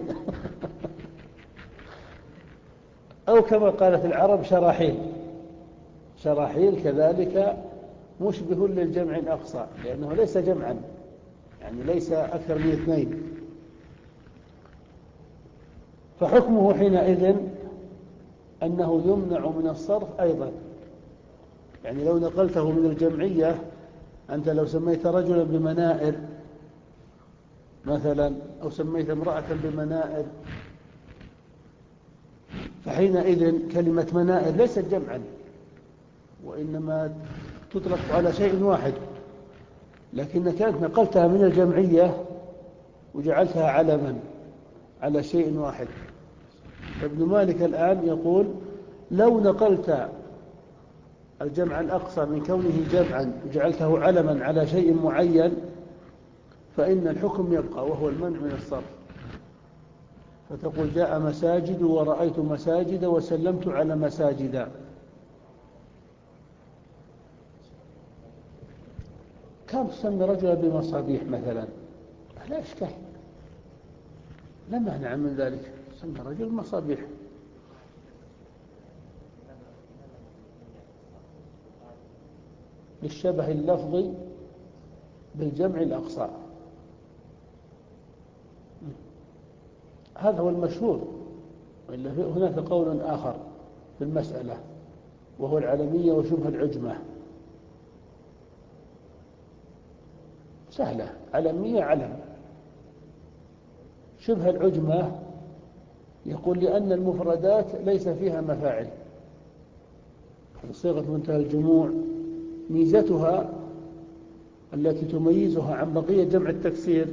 أو كما قالت العرب شراحيل، شراحيل كذلك مشبه للجمع الأقصى لأنه ليس جمعا، يعني ليس أكثر من اثنين، فحكمه حينئذ أنه يمنع من الصرف أيضا. يعني لو نقلته من الجمعية، أنت لو سميت رجلا بمنائر مثلا أو سميت امرأة بمنائر، فحينئذ كلمة منائر ليست جمعا وإنما تطلق على شيء واحد، لكنك أنت نقلتها من الجمعية وجعلتها علما على شيء واحد. فابن مالك الآن يقول: لو نقلت الجمع الأقصى من كونه جمعا وجعلته علما على شيء معين فإن الحكم يبقى، وهو المنع من الصرف. فتقول: جاء مساجد ورأيت مساجد وسلمت على مساجد. كم تسمي رجلا بمصابيح مثلا، لا إشكال، لا مانع من ذلك، سمي رجل مصابيح. للشبه اللفظي بالجمع الأقصى، هذا هو المشهور. وإلا هناك قول آخر في المسألة وهو العلمية وشبه العجمة. سهلة، علمية علم، شبه العجمة يقول لأن المفردات ليس فيها مفاعل. صيغة منتهى الجموع ميزتها التي تميزها عن بقية جمع التكسير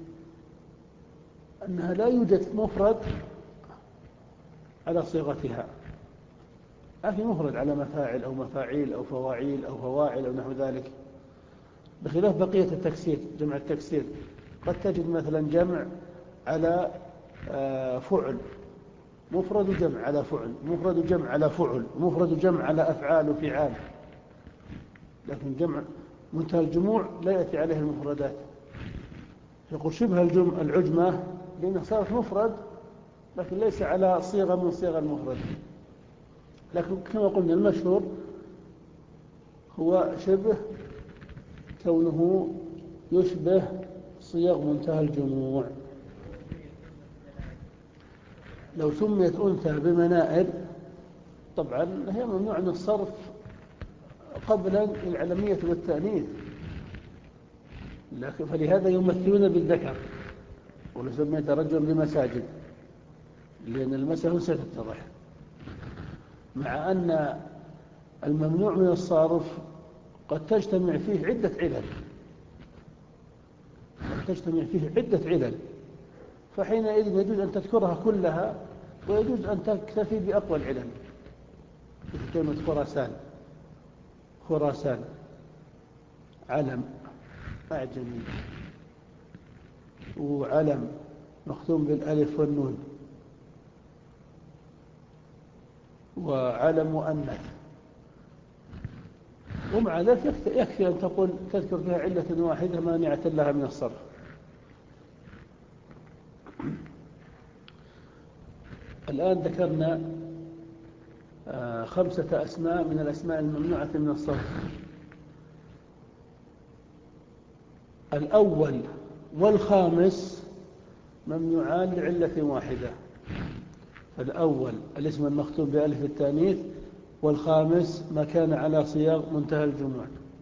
أنها لا يوجد مفرد على صيغتها، ما في مفرد على مفاعل أو مفاعيل أو فواعيل أو فواعل أو نحو ذلك، بخلاف بقية التكسير. جمع التكسير قد تجد مثلا جمع على فعل، مفرد جمع على فعل، مفرد جمع على فعل، مفرد جمع على أفعال وفعال، لكن جمع منتهى الجموع لا يأتي عليه المفردات. يقول شبه العجمة لأنه صارت مفرد لكن ليس على صيغة من صيغ المفرد. لكن كما قلنا المشهور هو شبه كونه يشبه صيغ منتهى الجموع. لو سميت أنثى بمنائر طبعا هي ممنوع من الصرف قبل العلمية والتأنيث، لكن فلهذا يمثلون بالذكر. ولو سميت رجلا بمساجد لأن المسألة ستتضح، مع أن الممنوع من الصرف قد تجتمع فيه عدة علل، قد تجتمع فيه عدة علل، فحينئذ يجوز أن تذكرها كلها ويجوز أن تكتفي بأقوى العلل. مثل كلمة خراسان، خراسان علم أعجمي وعلم مختوم بالألف والنون وعلم مؤنث، ومع ذلك يكفي أن تقول تذكر فيها علة واحدة مانعة لها من الصرف. الآن ذكرنا خمسة أسماء من الأسماء الممنوعة من الصرف. الأول والخامس ممنوعان لعلة واحدة. الأول الاسم المختوم بألف التانيث، والخامس ما كان على صيغ منتهى الجموع.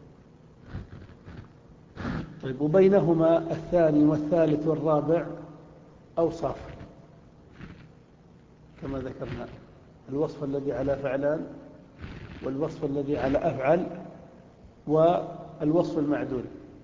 طيب، وبينهما الثاني والثالث والرابع أوصاف كما ذكرنا: الوصف الذي على فعلان، والوصف الذي على أفعل والوصف المعدول.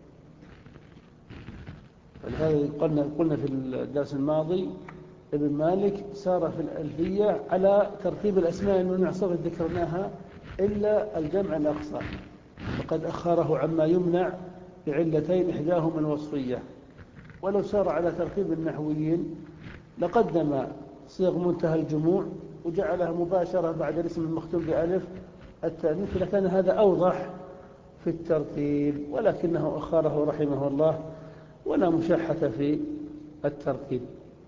فلهذا قلنا قلنا في الدرس الماضي ابن مالك سار في الألفية على ترتيب الأسماء الممنوع صرف ذكرناها إلا الجمع الأقصى، وقد أخره عما يمنع بعلتين إحداهما الوصفية. ولو سار على ترتيب النحويين لقدم صيغ منتهى الجموع وجعلها مباشرة بعد الاسم المختوم بألف التأنيث، لكان هذا أوضح في الترتيب، ولكنه أخره رحمه الله ولا مشاحة في الترتيب.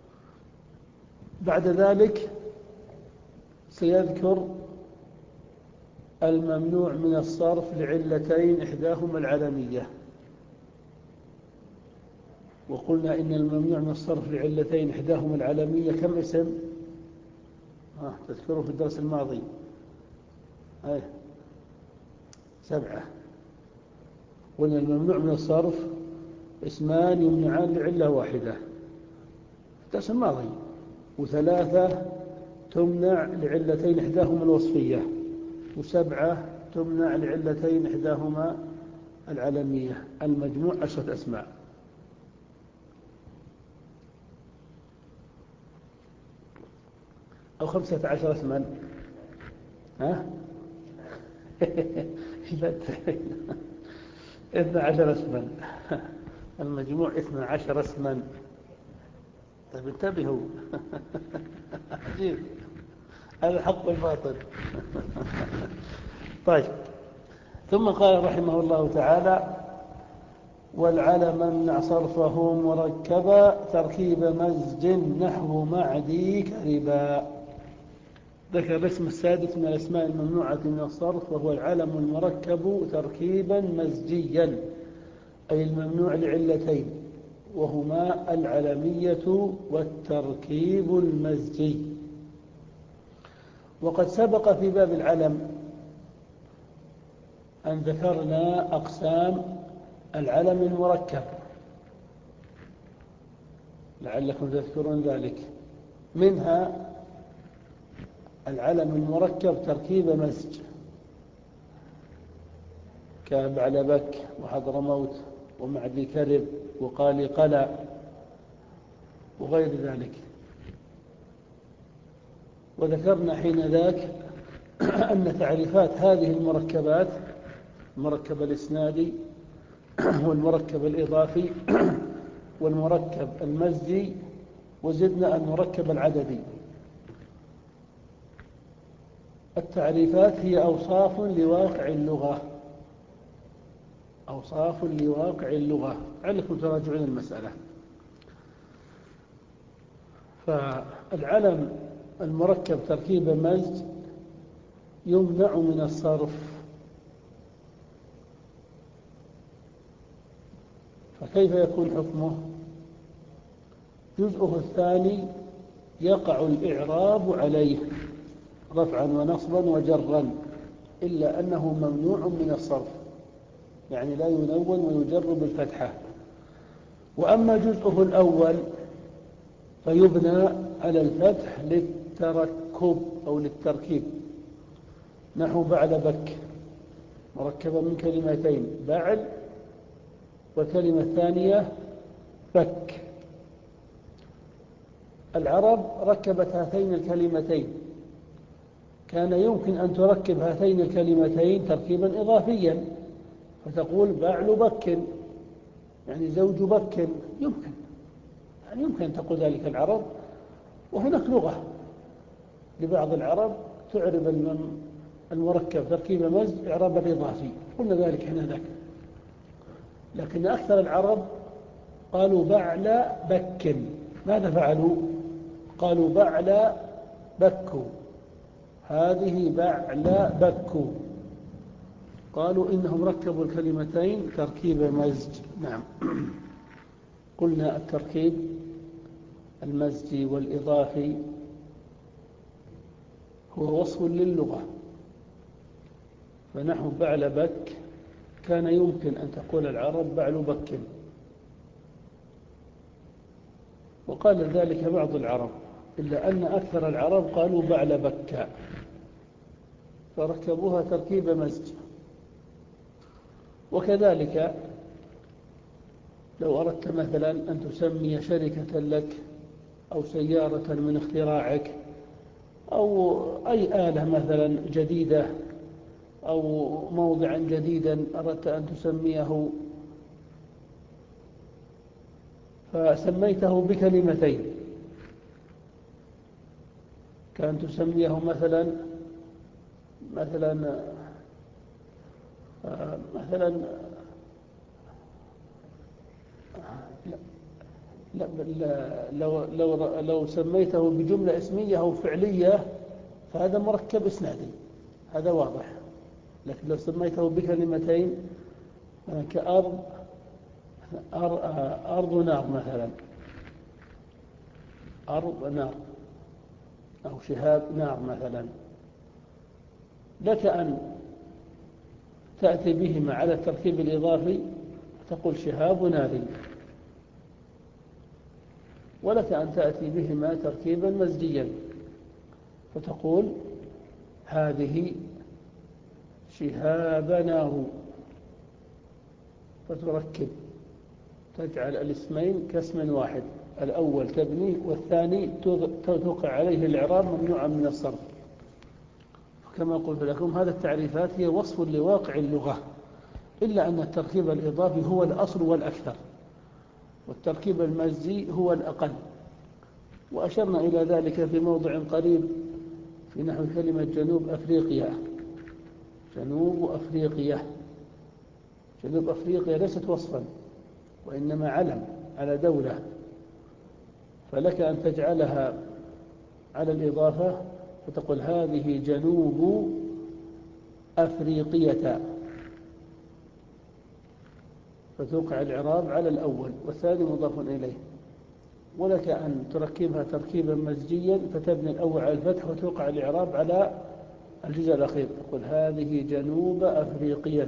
بعد ذلك سيذكر الممنوع من الصرف لعلتين إحداهما العلمية. وقلنا إن الممنوع من الصرف لعلتين إحداهما العلمية كم اسم؟ آه تذكروا في الدرس الماضي أي سبعة. قلنا الممنوع من الصرف اسمان يمنعان لعلة واحدة في الدرس الماضي، وثلاثة تمنع لعلتين إحداهما الوصفية، وسبعة تمنع لعلتين إحداهما العلمية. المجموع عشرة أسماء. أو خمسة عشر اسما. ها؟ اثنى عشر اسما. المجموع اثنى عشر اسما. طيب انتبهوا. عجيب، هذا الحق والباطل. طيب، ثم قال رحمه الله تعالى: والعلم امنع صرفه مركبا تركيب مزج نحو معدي كربا. ذكر الاسم السادس من الأسماء الممنوعة من الصرف، وهو العلم المركب تركيبا مزجيا، أي الممنوع لعلتين، وهما العلمية والتركيب المزجي. وقد سبق في باب العلم أن ذكرنا أقسام العلم المركب، لعلكم تذكرون ذلك. منها العلم المركب تركيب مزج كبعلبك وحضرموت ومعدي كرب وقالي قلع وغير ذلك. وذكرنا حين ذاك أن تعريفات هذه المركبات: المركب الإسنادي والمركب الإضافي والمركب المزجي، وزدنا المركب العددي. التعريفات هي أوصاف لواقع اللغة، أوصاف لواقع اللغة، علكم تراجعون المسألة. فالعلم المركب تركيب مزج يمنع من الصرف، فكيف يكون حكمه؟ جزءه الثاني يقع الإعراب عليه رفعا ونصبا وجرا، إلا أنه ممنوع من الصرف، يعني لا ينون ويجر بالفتحة. وأما جزءه الأول فيبنى على الفتح للتركب أو للتركيب، نحو بعلبك مركبة من كلمتين: بعل والكلمة الثانية بك. العرب ركبت هاتين الكلمتين، كان يمكن أن تركب هاتين الكلمتين تركيبا إضافيا، فتقول بعل بك، يعني زوج بك، يمكن يعني يمكن أن تقول ذلك العرب. وهناك لغة لبعض العرب تعرب المركب تركيب مزج إعرابا إضافي، قلنا ذلك هنا ذاك. لكن أكثر العرب قالوا بعل بك. ماذا فعلوا؟ قالوا بعل بك، هذه بعل بك. قالوا إنهم ركبوا الكلمتين تركيب مزج. نعم. قلنا التركيب المزجي والإضافي هو وصف للغة، فنحو بعل بك كان يمكن أن تقول العرب بعل بك، وقال ذلك بعض العرب، إلا أن أكثر العرب قالوا بعل بك. فركبوها تركيب مزج. وكذلك لو أردت مثلا أن تسمي شركة لك أو سيارة من اختراعك أو أي آلة مثلا جديدة أو موضعا جديدا أردت أن تسميه، فسميته بكلمتين، كان تسميه مثلا مثلا مثلا لا لا لو لو لو سميته بجملة اسمية أو فعلية فهذا مركب إسنادي، هذا واضح. لكن لو سميته بكلمتين كأرض أرض نار مثلا، أرض نار أو شهاب نار مثلا، لك أن تأتي بهما على التركيب الإضافي تقول شهاب ناري، ولك أن تأتي بهما تركيبا مزجيا فتقول هذه شهاب نار، فتركب تجعل الاسمين كاسم واحد، الأول تبني والثاني توقع عليه الإعراب ممنوعا من الصرف. كما قلت لكم هذه التعريفات هي وصف لواقع اللغة، إلا أن التركيب الإضافي هو الأصل والأكثر، والتركيب المزجي هو الأقل. وأشرنا إلى ذلك في موضع قريب في نحو كلمة جنوب أفريقيا. جنوب أفريقيا، جنوب أفريقيا ليست وصفا وإنما علم على دولة، فلك أن تجعلها على الإضافة فتقول هذه جنوب أفريقية، فتوقع الإعراب على الأول والثاني مضاف إليه. ولك أن تركبها تركيبا مزجيا فتبني الأول على الفتح وتوقع الإعراب على الجزء الأخير، تقول هذه جنوب أفريقية.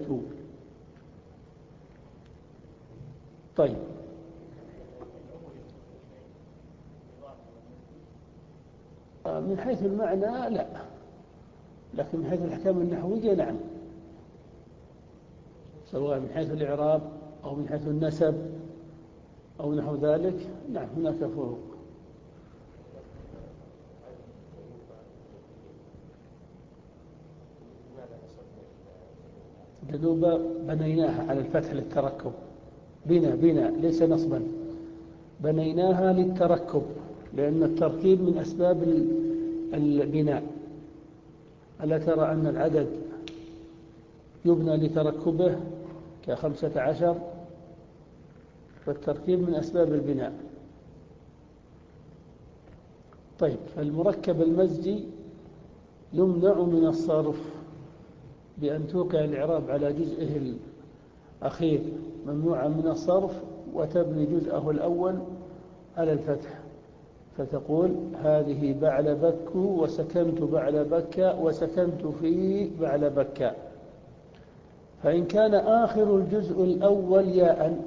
طيب، من حيث المعنى لا، لكن من حيث الأحكام النحوية نعم، سواء من حيث الإعراب أو من حيث النسب أو نحو ذلك، نعم هناك فروق. جنوب بنيناها على الفتح للتركب، بنا بنا ليس نصبا، بنيناها للتركب، لأن التركيب من أسباب البناء. ألا ترى أن العدد يبنى لتركبه كخمسة عشر، فالتركيب من أسباب البناء. طيب، فالمركب المزجي يمنع من الصرف بأن توقع الإعراب على جزئه الأخير ممنوعا من الصرف وتبني جزءه الأول على الفتح، فتقول هذه بعلبك وسكنت بعلبك وسكنت في بعلبك. فإن كان آخر الجزء الأول ياء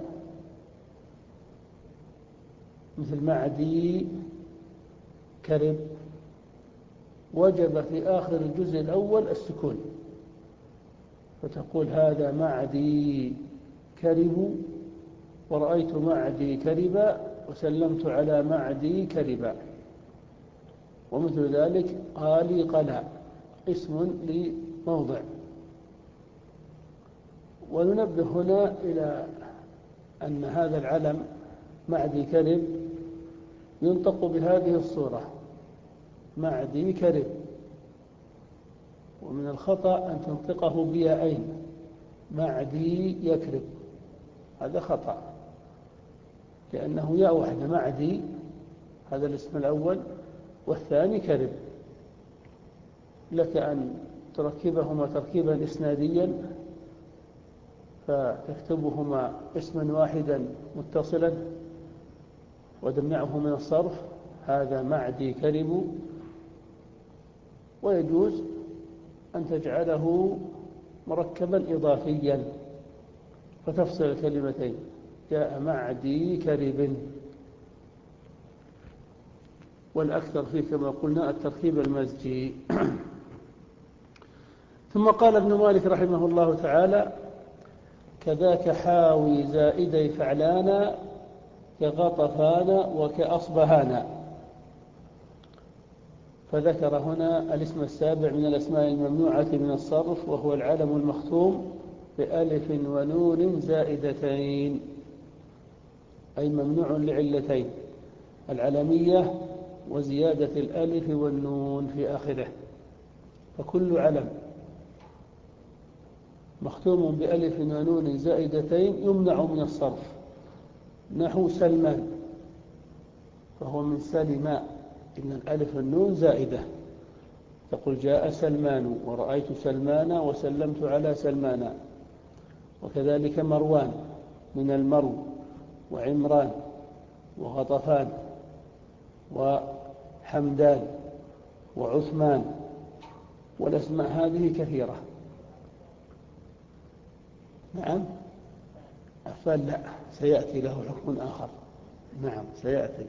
مثل معدي كرب، وجب في آخر الجزء الأول السكون، فتقول هذا معدي كرب ورأيت معدي كربا وسلمت على معدي كربا. ومثل ذلك قالي قلا اسم لموضع. وننبه هنا إلى أن هذا العلم معدي كرب ينطق بهذه الصورة معدي كرب، ومن الخطأ أن تنطقه بياءين معدي يكرب، هذا خطأ، لأنه ياء واحدة معدي هذا الاسم الأول والثاني كرب. لك أن تركبهما تركيبا إسناديا فتكتبهما اسما واحدا متصلا وتمنعه من الصرف، هذا معدي كرب. ويجوز أن تجعله مركبا إضافيا فتفصل الكلمتين جاء معدي كرب. والأكثر فيه كما قلنا التركيب المزجي. ثم قال ابن مالك رحمه الله تعالى: كذاك حاوي زائدي فعلانا كغطفان وكأصبهانا. فذكر هنا الاسم السابع من الأسماء الممنوعة من الصرف، وهو العلم المختوم بألف ونون زائدتين، أي ممنوع لعلتين: العلمية وزيادة الألف والنون في آخره. فكل علم مختوم بألف ونون زائدتين يمنع من الصرف، نحو سلمان، فهو من سلم، إن الألف والنون زائدة، تقول جاء سلمان ورأيت سلمان وسلمت على سلمان. وكذلك مروان من المرو، وعمران وغطفان وحمدان وعثمان، والأسماء هذه كثيرة. نعم، عفان لا، سيأتي له حكم آخر. نعم سيأتي.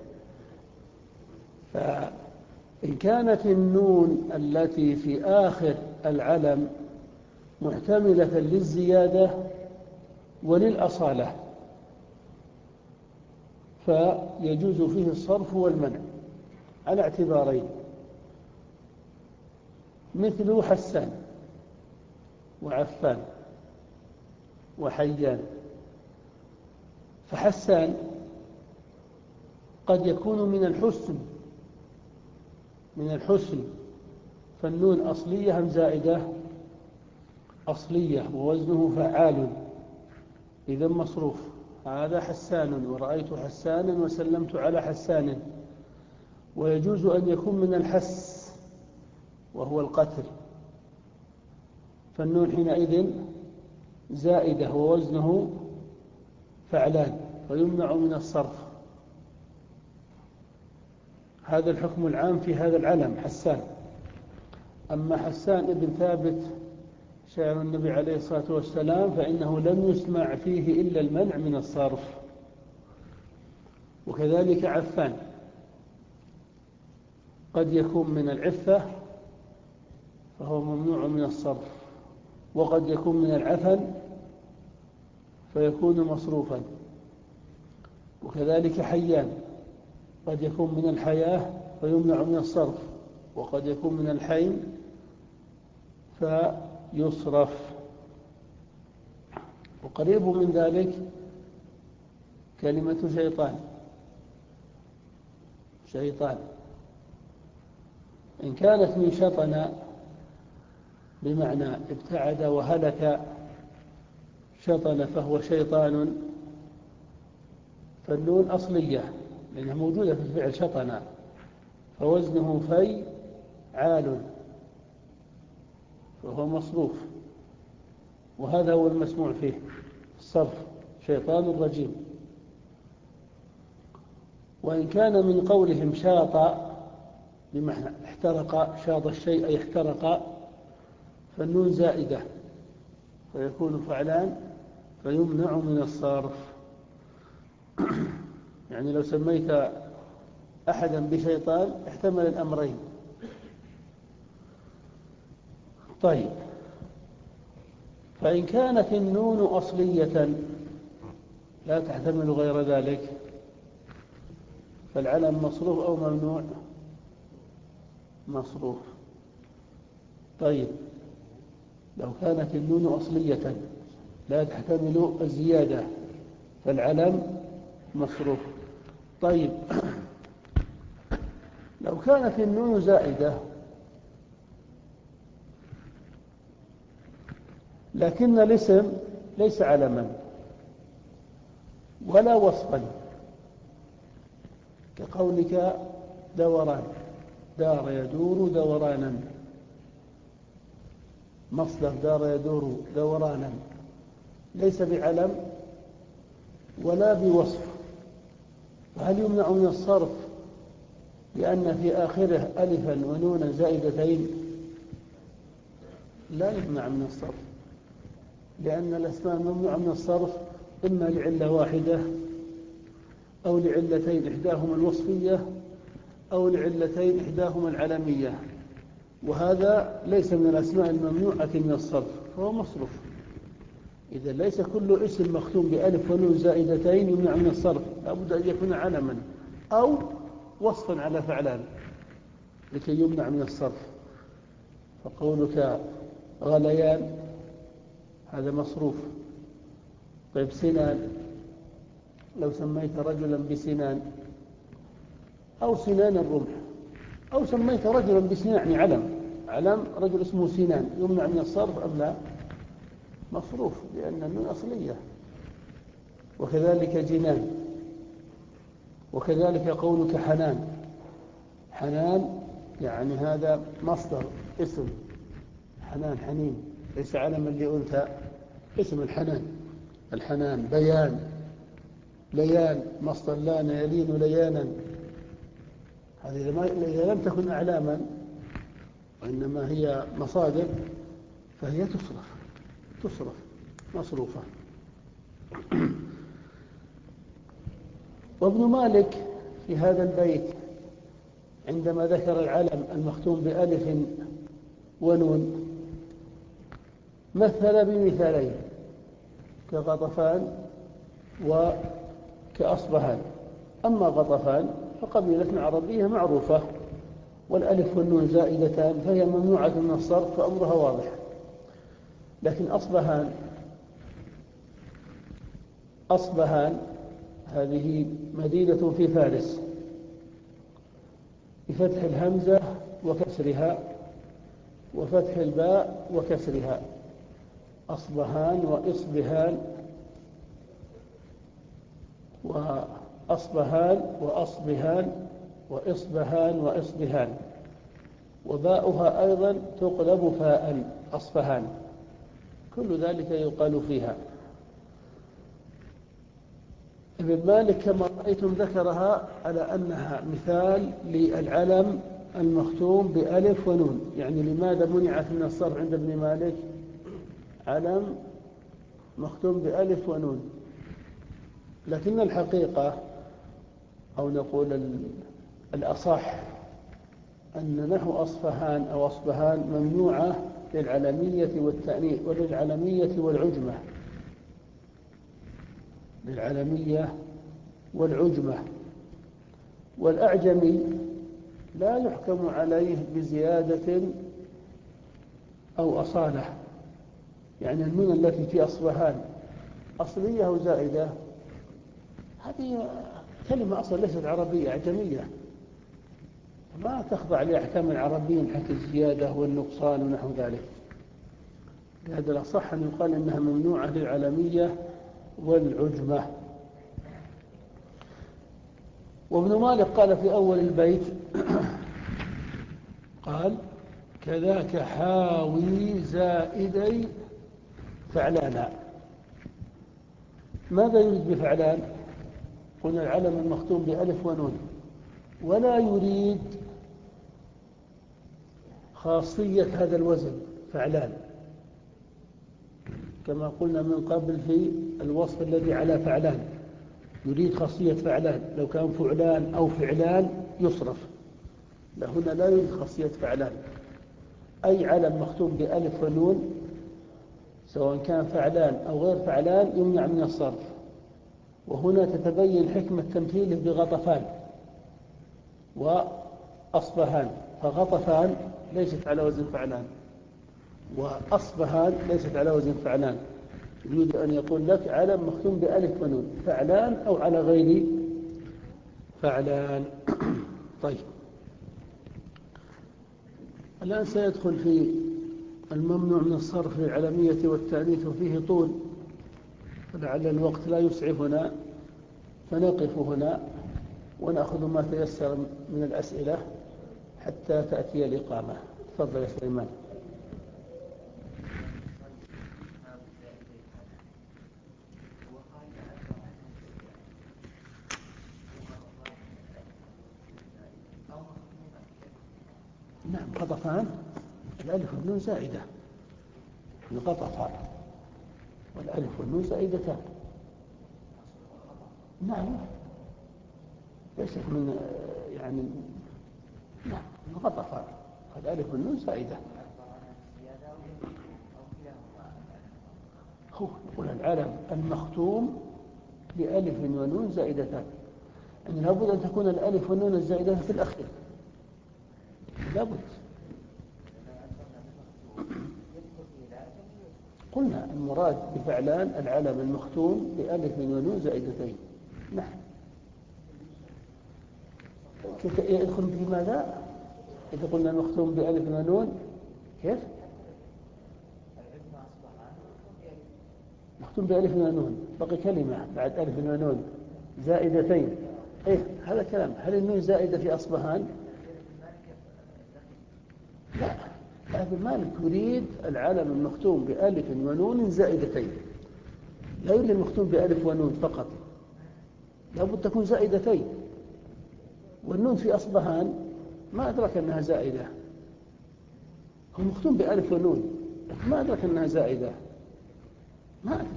فإن كانت النون التي في آخر العلم محتملة للزيادة وللأصالة فيجوز فيه الصرف والمنع على اعتبارين: مثل حسان وعفان وحيان. فحسان قد يكون من الحسن من الحسن فالنون أصلية أم زائدة؟ أصلية، ووزنه فعال، إذا مصروف. هذا حسان ورأيت حسانا وسلمت على حسان. ويجوز أن يكون من الحس وهو القتل، فالنون حينئذ زائدة ووزنه فعلان، فيمنع من الصرف. هذا الحكم العام في هذا العلم حسان. أما حسان ابن ثابت شاعر النبي عليه الصلاة والسلام فإنه لم يسمع فيه إلا المنع من الصرف. وكذلك عفان قد يكون من العفة فهو ممنوع من الصرف، وقد يكون من العفن فيكون مصروفا. وكذلك حيان قد يكون من الحياة فيمنع من الصرف، وقد يكون من الحين فيصرف. وقريب من ذلك كلمة شيطان شيطان إن كانت من شطن بمعنى ابتعد وهلك، شطن فهو شيطان، فالنون أصلية لأنها موجودة في الفعل شطن، فوزنه في عال، فهو مصروف. وهذا هو المسموع فيه الصرف، شيطان الرجيم. وإن كان من قولهم شاط بمعنى احترق، شاط الشيء أي احترق، فالنون زائدة فيكون فعلان فيمنع من الصرف. يعني لو سميت أحدا بشيطان احتمل الأمرين. طيب، فإن كانت النون أصلية لا تحتمل غير ذلك فالعلم مصروف أو ممنوع؟ مصروف. طيب، لو كانت النون أصلية لا تحتمل الزيادة فالعلم مصروف. طيب، لو كانت النون زائدة لكن الاسم ليس علما ولا وصفا، كقولك دوران، دار يدور دورانا، مصدر دار يدور دورانا، ليس بعلم ولا بوصف، فهل يمنع من الصرف لأن في آخره ألفا ونونا زائدتين؟ لا يمنع من الصرف، لأن الأسماء الممنوعة من الصرف إما لعلة واحدة أو لعلتين، إحداهما الوصفية أو لعلتين إحداهما العلمية. وهذا ليس من الأسماء الممنوعة من الصرف فهو مصروف. إذا ليس كل اسم مختوم بألف ونون زائدتين يمنع من الصرف، لابد أن يكون علما أو وصفا على فعلان لكي يمنع من الصرف. فقولك غليان هذا مصروف. طيب سنان، لو سميت رجلا بسنان أو سنان الرمح، أو سميت رجلا بسنان يعني علم علم رجل اسمه سنان، يمنع من الصرف أم لا؟ مصروف لأن النون أصلية. وكذلك جنان. وكذلك قولك حنان، حنان يعني هذا مصدر اسم حنان حنين، ليس علما لأنثى، اسم الحنان الحنان. بيان ليان مصدر لان يلين ليانا، هذه إذا لم تكن أعلاما وإنما هي مصادر فهي تصرف تصرف مصروفة. وابن مالك في هذا البيت عندما ذكر العلم المختوم بألف ونون مثل بمثالين كغطفان وكأصبهان. أما غطفان فقبيلة عربية معروفة والألف والنون زائدتان فهي ممنوعة من الصرف فأمرها واضح. لكن أصبهان أصبهان هذه مدينة في فارس بفتح الهمزة وكسرها وفتح الباء وكسرها، أصبهان وإصبهان وأصبهان وأصبهان وإصبهان وإصبهان، وباؤها أيضا تقلب فاء أصفهان، كل ذلك يقال فيها. ابن مالك كما رأيتم ذكرها على أنها مثال للعلم المختوم بألف ونون. يعني لماذا منعت من الصرف عند ابن مالك؟ علم مختوم بألف ونون. لكن الحقيقة أو نقول الأصح أن نحو أصفهان أو أصبهان ممنوعة للعلمية والتأنيث وللعلمية والعجمة، للعلمية والعجمة. والأعجمي لا يحكم عليه بزيادة أو أصالة. يعني النون التي في أصبهان أصلية أو زائدة، هذه كلمة أصلا ليست عربية، أعجمية، ما تخضع لأحكام العربيين حتى الزيادة والنقصان ونحو ذلك. لهذا الأصح أن يقال إنها ممنوعة للعلمية والعجمة. وابن مالك قال في أول البيت قال كذاك حاوي زائدي فعلانا. ماذا يريد بفعلان؟ قلنا العلم المختوم بألف ونون، ولا يريد خاصية هذا الوزن فعلان، كما قلنا من قبل في الوصف الذي على فعلان، يريد خاصية فعلان. لو كان فعلان أو فعلان يصرف، لهنا لا يريد خاصية فعلان. أي علم مختوم بألف ونون سواء كان فعلان أو غير فعلان يمنع من الصرف. وهنا تتبين حكمة تمثيله بغطفان وأصبهان. فغطفان ليست على وزن فعلان، وأصبهان ليست على وزن فعلان. يريد أن يقول لك علم مختوم بألف ونون فعلان أو على غير فعلان. طيب الآن سيدخل في الممنوع من الصرف للعلمية والتأنيث وفيه طول، فلعل الوقت لا يسعفنا فنقف هنا ونأخذ ما تيسر من الأسئلة حتى تأتي الإقامة. تفضل يا سليمان. نعم غطفان الألف والنون زائدة، غطفان والألف والنون زائدتان. نعم ليست من يعني نعم غطفان الألف والنون زائدة. هو يقول العلم المختوم بألف ونون زائدتان، يعني لابد أن تكون الألف والنون الزائدة في الأخير، لابد. قلنا المراد بفعلان العلم المختوم بألف ونون زائدتين. نعم. كيف يدخل في ماذا؟ إذا قلنا المختوم بألف ونون كيف؟ مختوم بألف ونون، بقي كلمة بعد ألف ونون زائدتين. إيه هذا كلام. هل النون زائدة في أصبهان؟ لا، ابن مالك يريد العلم المختوم بألف ونون زائدتين، لا يريد المختوم بألف ونون فقط، لابد تكون زائدتين. والنون في أصبهان ما أدرك أنها زائدة، هو مختوم بألف ونون لكن ما أدرك أنها زائدة. ما أدري،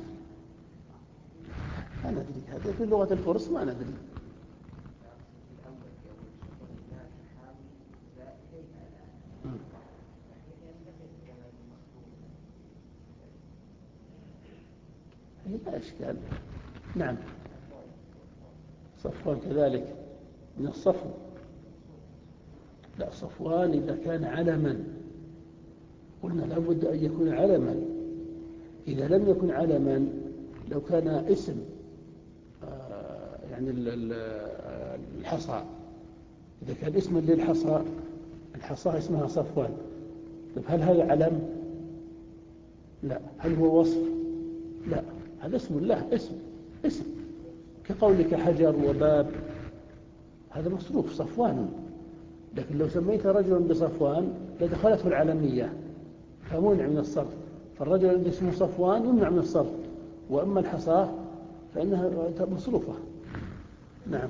ما ندري، هذا في لغة الفرس ما ندري. لا إشكال. نعم. صفوان كذلك من الصفو. لا، صفوان إذا كان علما قلنا لابد أن يكون علما. إذا لم يكن علما، لو كان اسم يعني الحصى، إذا كان اسما للحصى، الحصى اسمها صفوان، طيب هل هذا علم؟ لا. هل هو وصف؟ لا، هذا اسم الله، اسم اسم كقولك حجر وباب، هذا مصروف صفوان. لكن لو سميت رجلا بصفوان لدخلته العلمية فمنع من الصرف، فالرجل الذي اسمه صفوان يمنع من الصرف، وأما الحصاة فإنها مصروفة. نعم.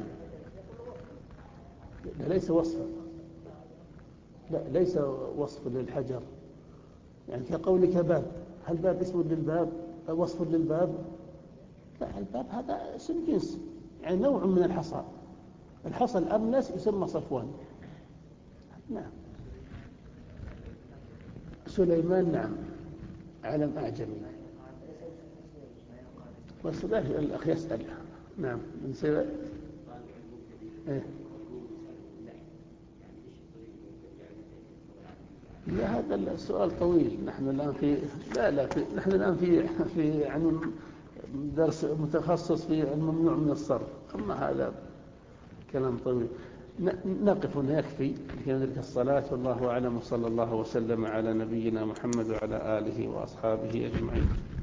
لا، ليس وصفا. لا، ليس وصف للحجر، يعني كقولك باب، هل باب اسم للباب وصف للباب؟ لا، الباب هذا اسم جنس، يعني نوع من الحصى. الحصى الأملس يسمى صفوان. نعم. سليمان نعم علم أعجمي. والصداق الأخ يسأل. نعم. من سيرة إيه؟ لا، هذا السؤال طويل. نحن الآن في لا لا في نحن الآن في في يعني درس متخصص في الممنوع من الصرف، أما هذا كلام طويل. نقف هنا يكفي لكي ندرك الصلاة، والله أعلم، وصلى الله وسلم على نبينا محمد وعلى آله وأصحابه أجمعين.